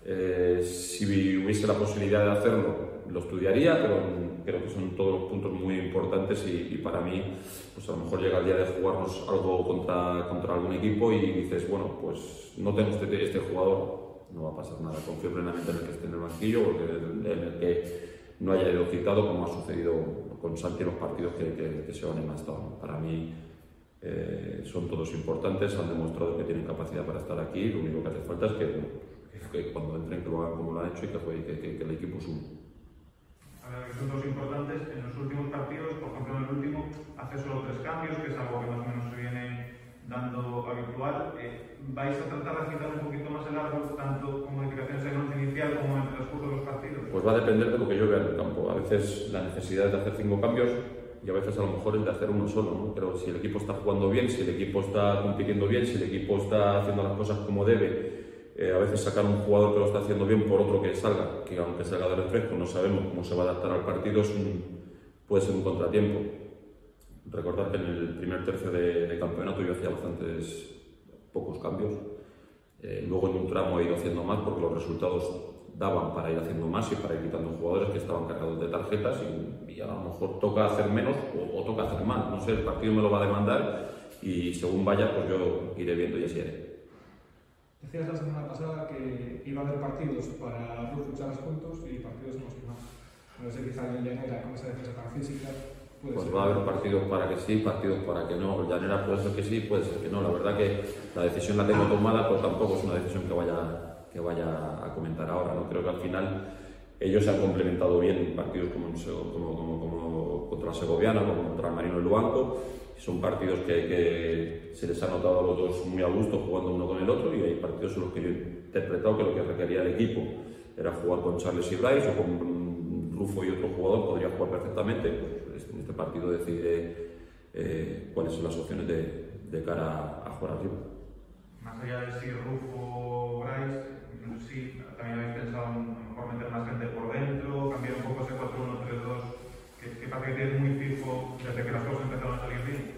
Si hubiese la posibilidad de hacerlo, lo estudiaría, pero creo que son todos puntos muy importantes y para mí, pues a lo mejor llega el día de jugarnos algo contra algún equipo y dices, bueno, pues no tengo este jugador, no va a pasar nada. Confío plenamente en el que esté en el banquillo, porque en el que no haya ido citado, como ha sucedido con Santi en los partidos que se van en estado. Para mí son todos importantes, han demostrado que tienen capacidad para estar aquí. Lo único que hace falta es que cuando entren que lo hagan como lo han hecho y que el equipo sume. Ahora que son todos importantes, en los últimos partidos, por ejemplo en el último, hace solo 3 cambios, que es algo que más o menos se viene dando habitual. ¿Vais a tratar de agitar un poquito más el árbol, tanto con modificaciones en el once inicial como en el transcurso de los partidos? Pues va a depender de lo que yo vea en el campo. A veces la necesidad es de hacer 5 cambios y a veces a lo mejor es de hacer uno solo, ¿no? Pero si el equipo está jugando bien, si el equipo está compitiendo bien, si el equipo está haciendo las cosas como debe, a veces sacar un jugador que lo está haciendo bien por otro que salga, que aunque salga de refresco no sabemos cómo se va a adaptar al partido, puede ser un contratiempo. Recordar que en el primer tercio de campeonato yo hacía pocos cambios. Luego en un tramo he ido haciendo más porque los resultados daban para ir haciendo más y para ir quitando jugadores que estaban cargados de tarjetas y a lo mejor toca hacer menos o toca hacer más. No sé, el partido me lo va a demandar y según vaya pues yo iré viendo y así haré. Decías la semana pasada que iba a haber partidos para luchar puntos y partidos en los que no. No sé, quizá en Llanera con esa defensa tan física. Pues va a haber partidos para que sí, partidos para que no. Llanera puede ser que sí, puede ser que no. La verdad que la decisión la tengo tomada, pero tampoco es una decisión que vaya a comentar ahora, ¿no? Creo que al final ellos se han complementado bien en partidos como contra la Segoviana, como contra el Marino del Luanco. Son partidos que se les ha notado a los dos muy a gusto jugando uno con el otro, y hay partidos en los que yo he interpretado que lo que requería el equipo era jugar con Charles y Bryce o con Rufo y otro jugador, podría jugar perfectamente. Pues en este partido decide cuáles son las opciones de cara a jugar arriba. Más allá de si Rufo o Bryce, no sé si también habéis pensado en a lo mejor meter más gente por dentro, cambiar un poco ese 4-1-3-2 que parece que es muy fijo desde que las cosas empezaron a salir bien.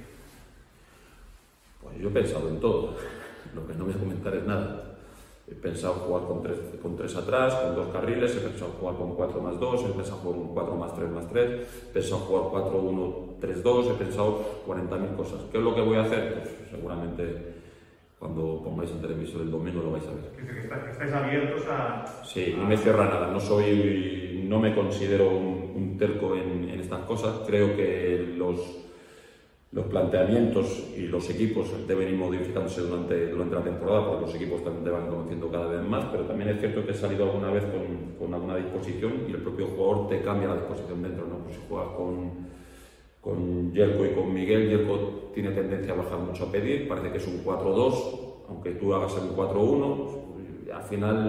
Pues yo he pensado en todo, lo que no voy a comentar es nada. He pensado jugar con tres atrás, con 2 carriles, he pensado jugar con 4+2, he pensado jugar con 4+3+3, he pensado jugar 4-1-3-2, he pensado 40.000 cosas. ¿Qué es lo que voy a hacer? Pues seguramente cuando pongáis en televisión el domingo lo vais a ver. Que estáis abiertos a... Sí, no me cierra nada, no me considero un terco en estas cosas. Creo que los planteamientos y los equipos deben ir modificándose durante la temporada, porque los equipos también te van conociendo cada vez más, pero también es cierto que he salido alguna vez con alguna disposición y el propio jugador te cambia la disposición dentro, ¿no? Pues si juegas con Yerko y con Miguel, Yerko tiene tendencia a bajar mucho a pedir, parece que es un 4-2, aunque tú hagas un 4-1, al final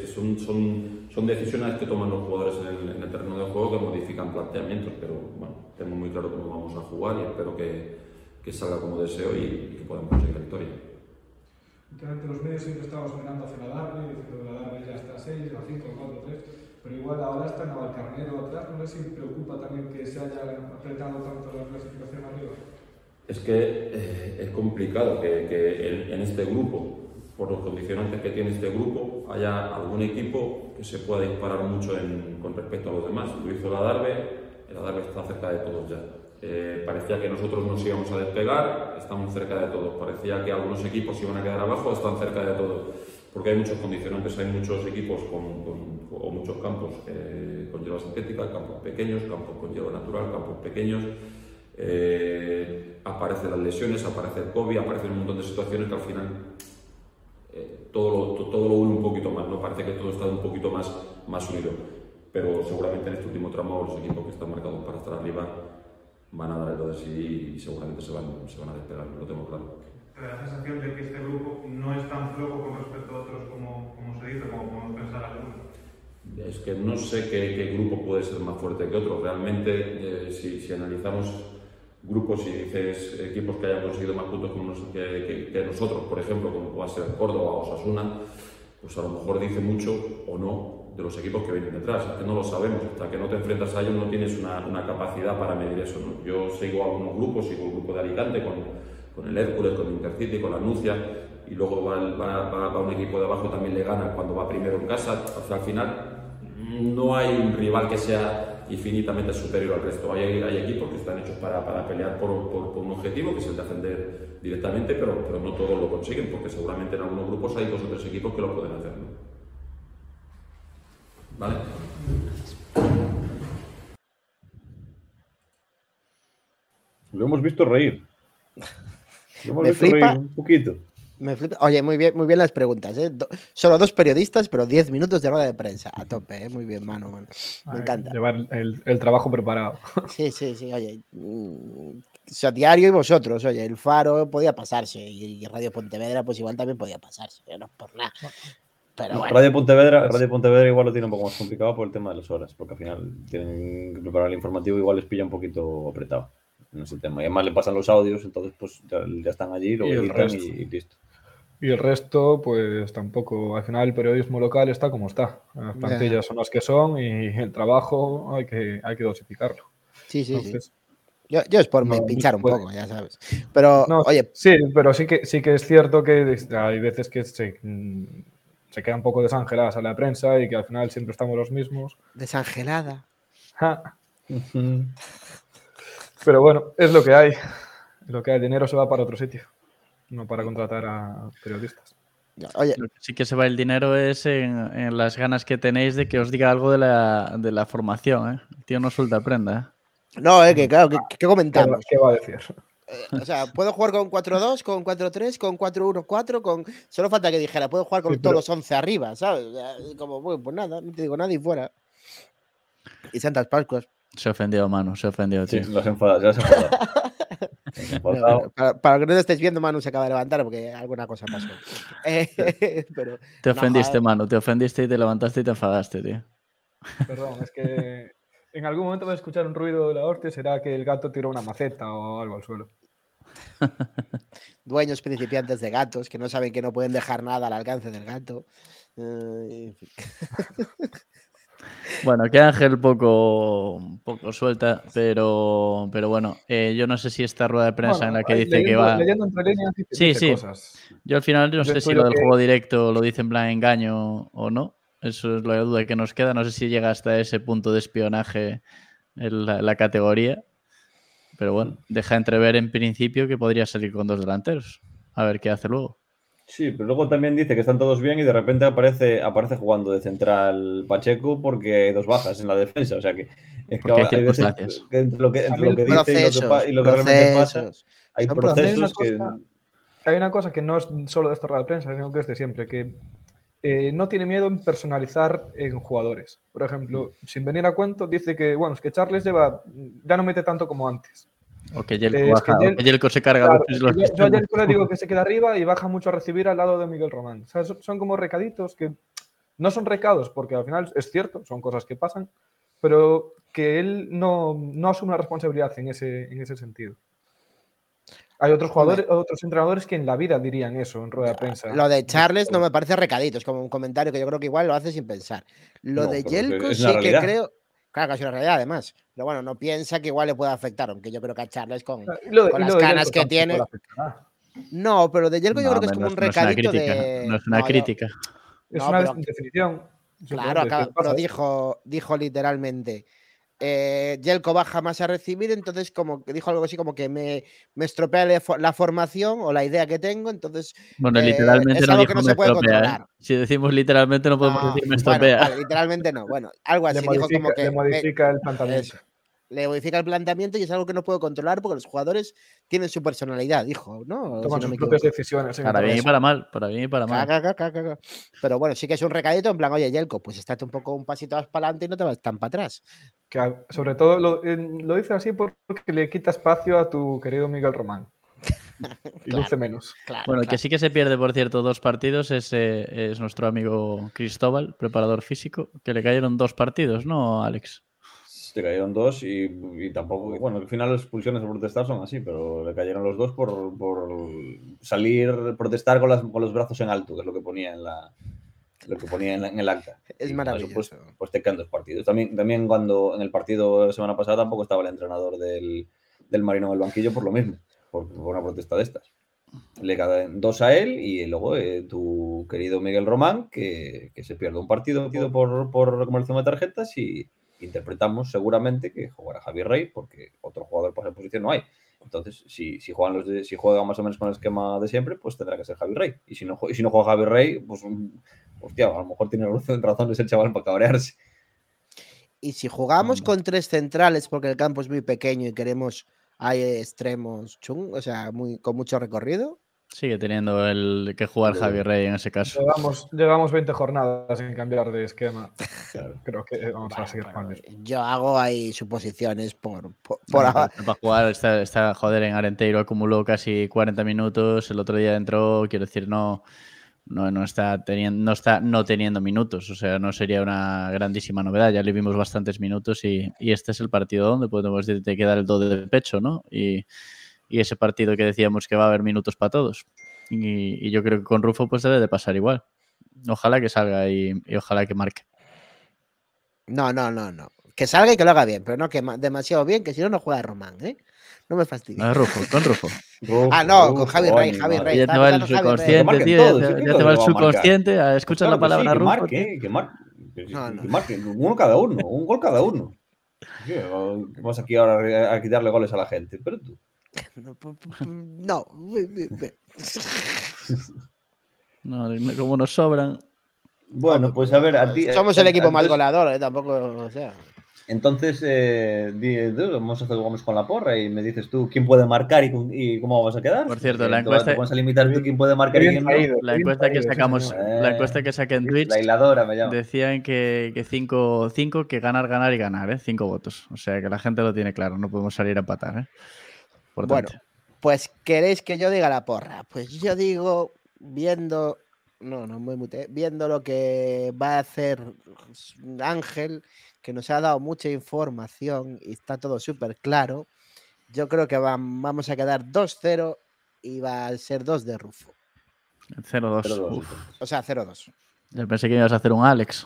son decisiones que toman los jugadores en el terreno de juego que modifican planteamientos, pero bueno, tengo muy claro cómo vamos a jugar y espero que salga como deseo y que podamos conseguir la victoria. Últimamente los medios siempre estamos mirando hacia la Darby, diciendo que la Darby ya está a 6, a 5, 4, 3, pero igual ahora está Navalcarnero atrás. No sé si preocupa también que se haya apretado tanto la clasificación arriba. Es que es complicado que en este grupo, por los condicionantes que tiene este grupo, haya algún equipo que se pueda disparar mucho con respecto a los demás. Lo hizo la Darby está cerca de todos ya. Parecía que nosotros nos íbamos a despegar, estamos cerca de todos. Parecía que algunos equipos iban a quedar abajo, están cerca de todos. Porque hay muchos condicionantes, hay muchos equipos o muchos campos con hierba sintética, campos pequeños, campos con hierba natural, campos pequeños. Aparecen las lesiones, aparece el COVID, aparecen un montón de situaciones que al final todo lo une un poquito más, ¿no? Parece que todo está un poquito más unido. Pero seguramente en este último tramo los equipos que están marcados para estar arriba van a dar el do de sí y seguramente se van a despegar, lo tengo claro. te da la sensación de que este grupo no es tan flojo con respecto a otros como se dice, como podemos pensar algunos. Es que no sé qué grupo puede ser más fuerte que otro. Realmente, si analizamos grupos y dices equipos que hayan conseguido más puntos que nosotros, por ejemplo, como pueda ser Córdoba o Osasuna, pues a lo mejor dice mucho o no de los equipos que vienen detrás. Es que no lo sabemos. Hasta que no te enfrentas a ellos no tienes una capacidad para medir eso, ¿no? Yo sigo algunos grupos, sigo el grupo de Alicante con el Hércules, con el Intercity, con la Nucia, y luego va un equipo de abajo, también le gana cuando va primero en casa. O sea, al final no hay un rival que sea infinitamente superior al resto. Hay equipos que están hechos para pelear por un objetivo, que es el de ascender directamente, pero no todos lo consiguen, porque seguramente en algunos grupos hay 2 o 3 equipos que lo pueden hacer, ¿no? ¿Vale? Lo hemos visto reír. Lo hemos Me visto flipa. reír un poquito. Me flipa. Oye, muy bien las preguntas, ¿eh? Solo 2 periodistas, pero 10 minutos de rueda de prensa. A tope, ¿eh? Muy bien, Manu. Me encanta. Llevar el trabajo preparado. Sí, oye. O sea, Diario y vosotros, oye, el Faro podía pasarse y Radio Pontevedra pues igual también podía pasarse, no es por nada. Pero bueno. Radio Pontevedra igual lo tiene un poco más complicado por el tema de las horas, porque al final tienen que preparar el informativo, igual les pilla un poquito apretado en ese tema. Y además le pasan los audios, entonces pues ya están allí, lo editan y listo. Y el resto, pues tampoco. Al final el periodismo local está como está. Las plantillas son las que son y el trabajo hay que dosificarlo. Sí. Entonces, Yo es por pinchar un poco, ya sabes. Pero, oye. Sí, pero sí que es cierto que hay veces que se queda un poco desangelada a la prensa y que al final siempre estamos los mismos. Desangelada. Pero bueno, es lo que hay. Lo que hay. El dinero se va para otro sitio, no para contratar a periodistas. Oye. Lo que sí que se va el dinero es en las ganas que tenéis de que os diga algo de la formación, ¿eh? El tío no suelta prenda, ¿eh? No, que claro, ¿qué comentamos? ¿Qué va a decir? O sea, puedo jugar con 4-2, con 4-3, con 4-1-4, con... Solo falta que dijera, puedo jugar con todos los 11 arriba, ¿sabes? O sea, como, bueno, pues nada, no te digo nada y fuera. Y Santas Pascuas. Se ha ofendido, Manu, se ha ofendido, tío. Sí, ya se ha enfadado. No, para que no lo estéis viendo, Manu se acaba de levantar porque alguna cosa pasó. Pero, te ofendiste, Manu, te ofendiste y te levantaste y te enfadaste, tío. Perdón, es que en algún momento voy a escuchar un ruido de la hostia, será que el gato tiró una maceta o algo al suelo. Dueños principiantes de gatos que no saben que no pueden dejar nada al alcance del gato. En fin. Bueno, que Ángel poco suelta, pero bueno, yo no sé si esta rueda de prensa en la que dice que va... Leyendo entre líneas sí. Cosas. Yo al final no sé si lo del juego directo lo dice en plan engaño o no. Eso es la duda que nos queda. No sé si llega hasta ese punto de espionaje en la categoría. Pero bueno, deja entrever en principio que podría salir con 2 delanteros. A ver qué hace luego. Sí, pero luego también dice que están todos bien y de repente aparece jugando de central Pacheco porque hay 2 bajas en la defensa. O sea que es que hay veces que entre lo que dice y lo que realmente pasa, hay procesos que... Hay una cosa que no es solo de esta rueda de prensa, sino que es de siempre, que no tiene miedo en personalizar en jugadores. Por ejemplo, sin venir a cuento, dice que, bueno, es que Charles ya no mete tanto como antes. O que Yelko baja, o que Yelko se carga. Claro, yo a Yelko le digo que se queda arriba y baja mucho a recibir al lado de Miguel Román. O sea, son como recaditos que no son recados, porque al final es cierto, son cosas que pasan, pero que él no asume la responsabilidad en ese sentido. Hay otros jugadores, otros entrenadores que en la vida dirían eso en rueda de prensa. Lo de Charles no me parece recadito, es como un comentario que yo creo que igual lo hace sin pensar. Lo de Yelko sí que creo... Claro, que es una realidad además. Pero bueno, no piensa que igual le pueda afectar, aunque yo creo que a Charles con las canas que tiene... No, pero de Yelko yo creo que es como un recadito de... No es una crítica. Es una definición. Claro, pero dijo literalmente... Yelko baja más a recibir, entonces como que dijo algo así como que me estropea la formación o la idea que tengo, entonces bueno, literalmente es no algo dijo que no se puede controlar. Si decimos literalmente no podemos decir me estropea. Bueno, vale, literalmente no, bueno, algo así dijo como que le modifica el planteamiento. Le modifica el planteamiento y es algo que no puedo controlar porque los jugadores tienen su personalidad, dijo, ¿no? Toman sus propias decisiones. Para bien y para mal, para bien y para mal. Pero bueno, sí que es un recadito en plan, oye, Yelko, pues estate un poco un pasito más para adelante y no te vas tan para atrás. Que sobre todo lo dice así porque le quita espacio a tu querido Miguel Román. Y luce menos. Claro, Bueno, claro. que sí que se pierde, por cierto, 2 partidos es nuestro amigo Cristóbal, preparador físico, que le cayeron 2 partidos, ¿no, Alex? Le cayeron 2 y tampoco. Bueno, al final las expulsiones por protestar son así, pero le cayeron los 2 por salir, protestar con los brazos en alto, que es lo que ponía en el acta. Es Y con eso, maravilloso. pues te quedan 2 partidos. También cuando en el partido de la semana pasada tampoco estaba el entrenador del Marino en el banquillo por lo mismo, por una protesta de estas. Le caen 2 a él y luego tu querido Miguel Román, que se pierde un partido por acumulación de tarjetas y interpretamos seguramente que jugará Javier Rey porque otro jugador para esa posición no hay. Entonces, si juegan más o menos con el esquema de siempre, pues tendrá que ser Javier Rey. Y si no juega Javier Rey, pues hostia, a lo mejor tiene razones el chaval para cabrearse. Y si jugamos con 3 centrales porque el campo es muy pequeño y queremos hay extremos o sea, con mucho recorrido. Sigue teniendo el que jugar Javier Rey en ese caso. Llevamos 20 jornadas sin cambiar de esquema. Claro. Creo que vamos a seguir jugando. Yo hago ahí suposiciones por Para jugar está joder, en Arenteiro acumuló casi 40 minutos, el otro día entró, quiero decir, no está teniendo minutos, o sea, no sería una grandísima novedad, ya le vimos bastantes minutos y este es el partido donde podemos decir te queda el do de pecho, ¿no? Y ese partido que decíamos que va a haber minutos para todos. Y yo creo que con Rufo pues debe de pasar igual. Ojalá que salga y ojalá que marque. No. Que salga y que lo haga bien, pero no que demasiado bien, que si no juega Román, ¿eh? No me fastidies. No, con Rufo. Con Javi Rey. Ya te va el subconsciente, tío. Ya te va el subconsciente. Escucha la palabra Rufo. Que marque. Uno cada uno. Un gol cada uno. Vamos aquí ahora a quitarle goles a la gente. Pero tú. No. No, como nos sobran. Bueno, pues a ver, a ti. Somos el equipo más goleador, tampoco, o sea. Entonces, vamos con la porra y me dices tú quién puede marcar y cómo vamos a quedar. Por cierto, la encuesta. Te vas a limitar tú quién puede marcar y quién no. La encuesta que sacamos, la encuesta que saqué en Twitch, la hiladora me llama. Decían que 5, que ganar y ganar, 5 votos. O sea que la gente lo tiene claro, no podemos salir a empatar, Bueno, pues queréis que yo diga la porra. Pues yo digo, viendo lo que va a hacer Ángel, que nos ha dado mucha información y está todo súper claro, yo creo que vamos a quedar 2-0 y va a ser 2 de Rufo. 0-2. O sea, 0-2. Yo pensé que ibas a hacer un Alex.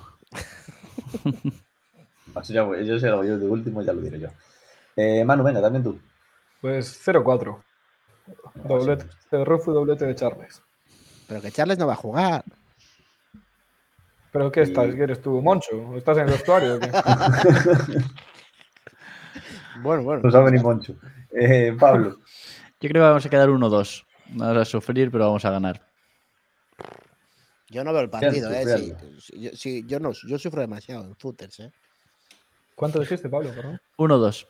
Yo sé lo de último, ya lo diré yo. Manu, venga, también tú. Pues 0-4. Doblete de Rufo y doblete de Charles. Pero que Charles no va a jugar. ¿Pero qué estás? ¿Eres tú, Moncho? ¿Estás en el vestuario o qué? Bueno. No sabe ni Moncho. Pablo. Yo creo que vamos a quedar 1-2. Vamos a sufrir, pero vamos a ganar. Yo no veo el partido, Cierto. Yo sufro demasiado en footers, ¿Cuánto dijiste, Pablo? Perdón? 1-2.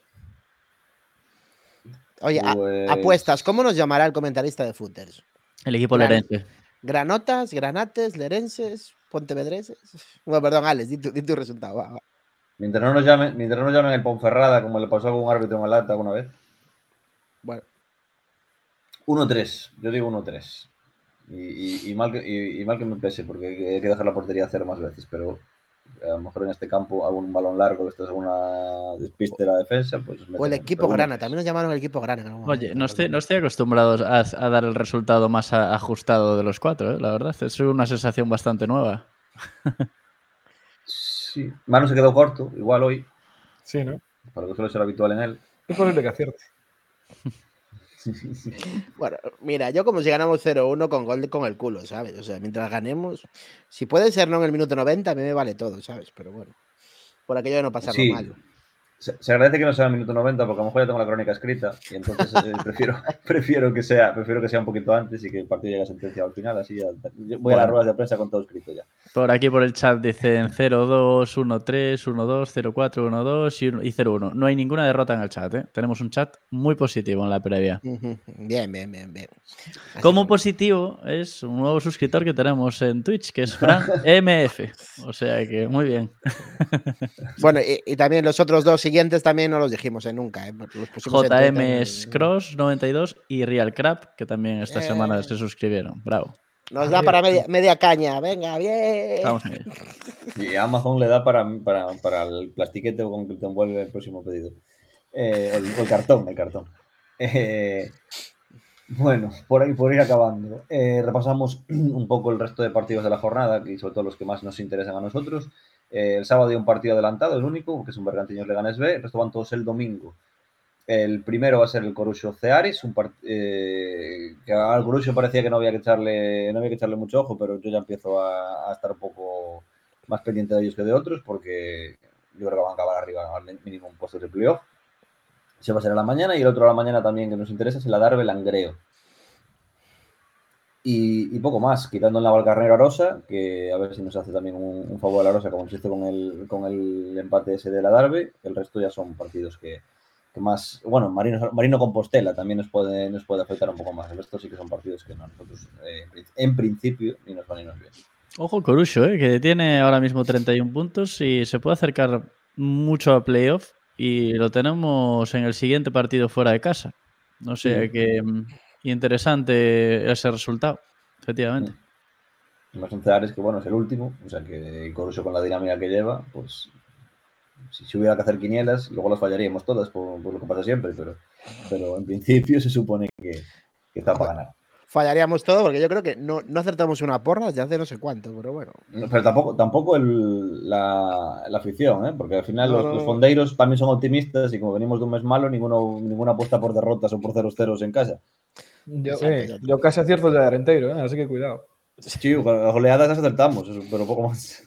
Oye, apuestas, ¿cómo nos llamará el comentarista de footers? El equipo lerense. Granotas, granates, lerenses, pontevedreses. Bueno, perdón, Alex, di tu resultado. Va. Mientras no nos llamen el Ponferrada, como le pasó a algún árbitro en el acta alguna vez. Bueno. 1-3. Yo digo 1-3. Y mal que me pese, porque hay que dejar la portería a cero más veces, pero a lo mejor en este campo algún balón largo, esto es alguna despiste de la defensa, pues... O el equipo grana, también nos llamaron el equipo grana. Oye, no estoy acostumbrado a dar el resultado más ajustado de los 4, la verdad. Es una sensación bastante nueva. Sí, Manu se quedó corto, igual hoy. Sí, ¿no? Para que suele ser habitual en él. Es posible que acierte. Bueno, mira, yo como si ganamos 0-1 con gol con el culo, ¿sabes? O sea, mientras ganemos, si puede ser no en el minuto 90, a mí me vale todo, ¿sabes? Pero bueno, por aquello de no pasarlo mal. Se agradece que no sea el minuto 90 porque a lo mejor ya tengo la crónica escrita y entonces prefiero que sea un poquito antes y que el partido llegue a sentencia al final, así ya voy a las ruedas de prensa con todo escrito ya. Por aquí por el chat dicen 0-2, 1-3, 1-2, 0-4, 1-2 y 0-1. No hay ninguna derrota en el chat, ¿eh? Tenemos un chat muy positivo en la previa. Bien. Como positivo es un nuevo suscriptor que tenemos en Twitch, que es Fran MF. O sea que muy bien. Bueno, y también los otros dos siguientes también no los dijimos nunca. Los pusimos en Twitter. Cross 92 y Real Crab, que también esta semana se suscribieron. Bravo. Nos da para media caña. Venga, bien. Vamos bien. Y Amazon le da para el plastiquete con que te envuelve el próximo pedido. El cartón. Bueno, por ir acabando. Repasamos un poco el resto de partidos de la jornada, y sobre todo los que más nos interesan a nosotros. El sábado hay un partido adelantado, el único, que es un Bergantiños Leganés B. El resto van todos el domingo. El primero va a ser el Coruxo Ceares, que al Coruxo parecía que no había que echarle mucho ojo, pero yo ya empiezo a estar un poco más pendiente de ellos que de otros, porque yo creo que van a acabar arriba al mínimo un puesto de playoff. Ese va a ser a la mañana, y el otro a la mañana también que nos interesa es el Adarve Langreo. Y poco más, quitando en la Valcarnero Arosa, que a ver si nos hace también un favor a la Arosa, como se hizo con el empate ese del Adarve. El resto ya son partidos que más, bueno, Marino Compostela también nos puede afectar un poco más. El resto sí que son partidos que no, nosotros en principio ni nos van ni nos vienen. Ojo Coruxo, que tiene ahora mismo 31 puntos y se puede acercar mucho a playoff, y lo tenemos en el siguiente partido fuera de casa. No sé, que interesante ese resultado, efectivamente. Más un Ceares que, bueno, es el último, o sea que Coruxo, con la dinámica que lleva, pues si hubiera que hacer quinielas, luego las fallaríamos todas por lo que pasa siempre, pero en principio se supone que está para ganar. Fallaríamos todo, porque yo creo que no acertamos una porra desde hace no sé cuánto, pero bueno. Pero tampoco la afición, porque al final los fondeiros también son optimistas, y como venimos de un mes malo, ninguna apuesta por derrotas o por 0-0 en casa. Yo casi acierto de Arenteiro, así que cuidado. Sí, con las goleadas acertamos, pero poco más.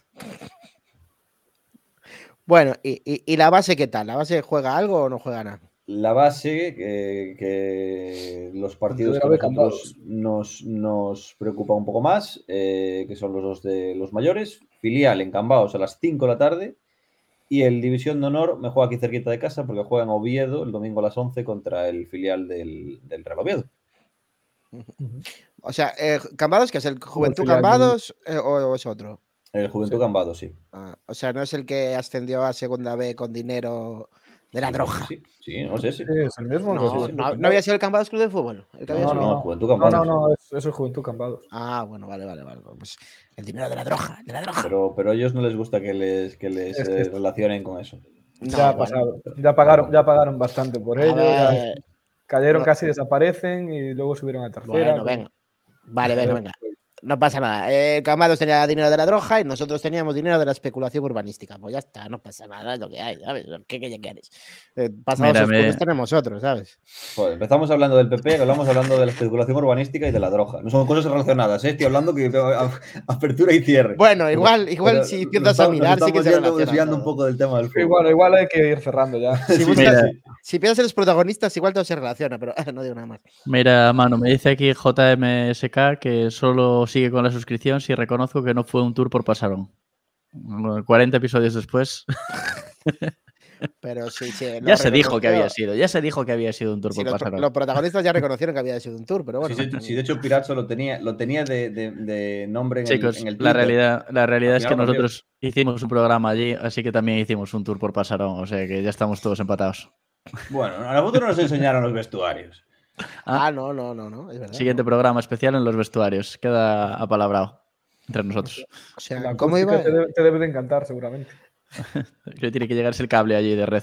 Bueno, ¿y la base qué tal? ¿La base juega algo o no juega nada? La base, que los partidos que a nosotros nos preocupa un poco más, que son los dos de los mayores. Filial en Cambados a las 5 de la tarde, y el División de Honor me juega aquí cerquita de casa, porque juega en Oviedo el domingo a las 11 contra el filial del Real Oviedo. O sea, Cambados, que es el Juventud Cambados, o es otro. El Juventud Cambados, sí. O sea, no es el que ascendió a Segunda B con dinero de la droga. Sí, no sé. Sí, es el mismo. ¿No había sido el Cambados Club de Fútbol? No, Juventud Cambados. No, eso es Juventud Cambados. Ah, bueno, vale. Pues el dinero de la droga. Pero a ellos no les gusta que les relacionen con eso. Ya ha pasado. Ya pagaron bastante por ello. Cayeron, casi desaparecen, y luego subieron a tercera. Bueno, venga. Venga. No pasa nada. Cambados tenía dinero de la droga y nosotros teníamos dinero de la especulación urbanística. Pues ya está, no pasa nada, es lo que hay, ¿sabes? ¿Qué quieres? Pasados los puntos tenemos otros, ¿sabes? Joder, empezamos hablando del PP, hablamos hablando de la especulación urbanística y de la droga. No son cosas relacionadas, estoy hablando que apertura y cierre. Bueno, igual si empiezas a mirar, sí que se relaciona. Desviando un poco del tema del fútbol. Igual hay que ir cerrando ya. Si piensas en los protagonistas, igual todo se relaciona, pero no digo nada más. Mira, Manu, me dice aquí JMSK que solo sigue con la suscripción si reconozco que no fue un tour por Pasarón. 40 episodios después. Pero sí, ya se dijo que había sido un tour por Pasarón. Los protagonistas ya reconocieron que había sido un tour, pero bueno. Sí, de hecho Pirazzo lo tenía de nombre en Chicos, en el Twitter. La realidad es que nosotros hicimos un programa allí, así que también hicimos un tour por Pasarón, o sea que ya estamos todos empatados. Bueno, a nosotros nos enseñaron los vestuarios. No, es verdad. Siguiente programa especial en los vestuarios. Queda apalabrado entre nosotros. O sea, la ¿cómo iba? Te debe de encantar, seguramente. Que tiene que llegarse el cable allí de red.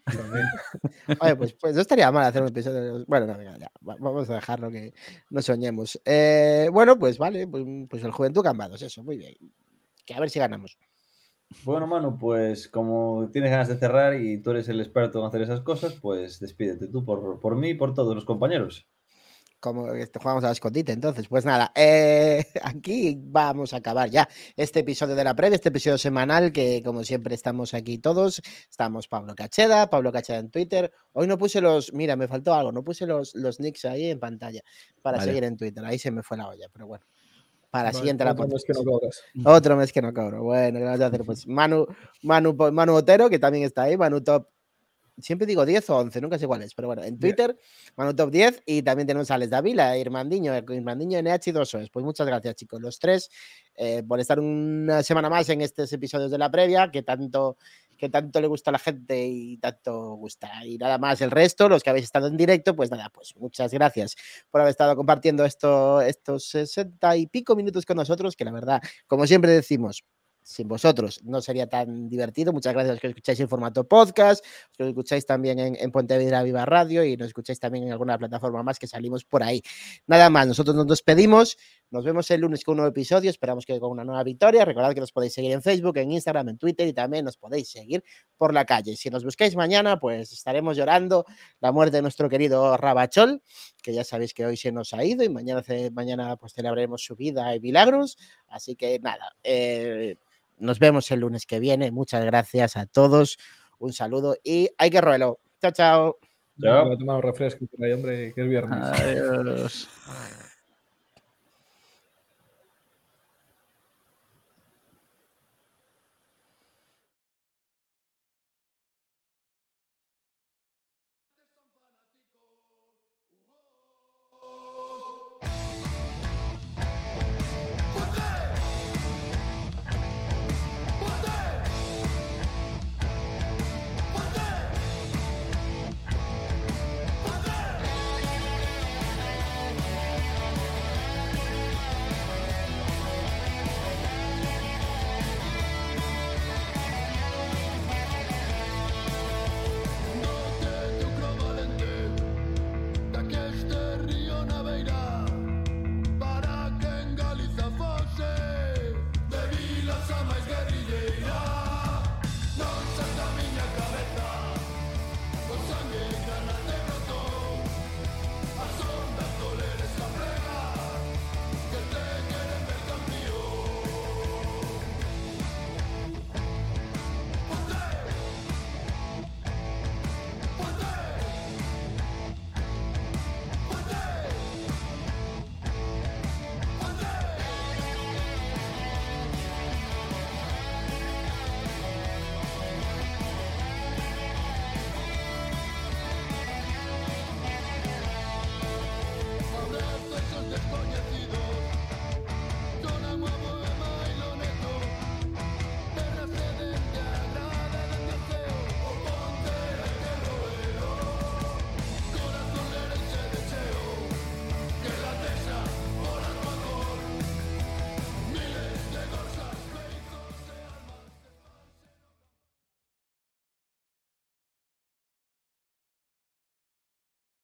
Oye, pues no estaría mal hacer un episodio. Bueno, no, venga, ya. Vamos a dejarlo, que no soñemos. Bueno, pues vale, pues el Juventud Cambados, eso, muy bien. Que a ver si ganamos. Bueno, Manu, pues como tienes ganas de cerrar y tú eres el experto en hacer esas cosas, pues despídete tú por mí y por todos los compañeros. Como jugamos al escondite, entonces, pues nada, aquí vamos a acabar ya este episodio de la previa, este episodio semanal, que como siempre estamos aquí todos. Estamos Pablo Cacheda en Twitter. Hoy no puse mira, me faltó algo, no puse los nicks ahí en pantalla para seguir en Twitter, ahí se me fue la olla, pero bueno. Para la siguiente la ponemos. Otro mes que no cobro. Bueno, ¿qué vamos a hacer? Pues Manu Otero, que también está ahí, Manu Top siempre digo 10 o 11, nunca sé cuál es, pero bueno, en Twitter, Manu Top 10, y también tenemos a Alex Davila, Irmandiño NH y 2 Pues muchas gracias, chicos, los tres, por estar una semana más en estos episodios de la previa, que tanto le gusta a la gente y tanto gusta. Y nada más, el resto, los que habéis estado en directo, pues nada, pues muchas gracias por haber estado compartiendo estos 60 y pico minutos con nosotros, que la verdad, como siempre decimos, sin vosotros no sería tan divertido. Muchas gracias a los que escucháis en formato podcast, los que escucháis también en Pontevedra Viva Radio y nos escucháis también en alguna plataforma más que salimos por ahí. Nada más, nosotros nos despedimos, nos vemos el lunes con un nuevo episodio, esperamos que con una nueva victoria. Recordad que nos podéis seguir en Facebook, en Instagram, en Twitter y también nos podéis seguir por la calle. Si nos buscáis mañana, pues estaremos llorando la muerte de nuestro querido Rabachol, que ya sabéis que hoy se nos ha ido y mañana pues celebraremos su vida y milagros. Así que nada, nos vemos el lunes que viene. Muchas gracias a todos. Un saludo y hay que roerlo. Chao, chao. Voy a tomar un refresco por ahí, hombre, que es viernes. Adiós.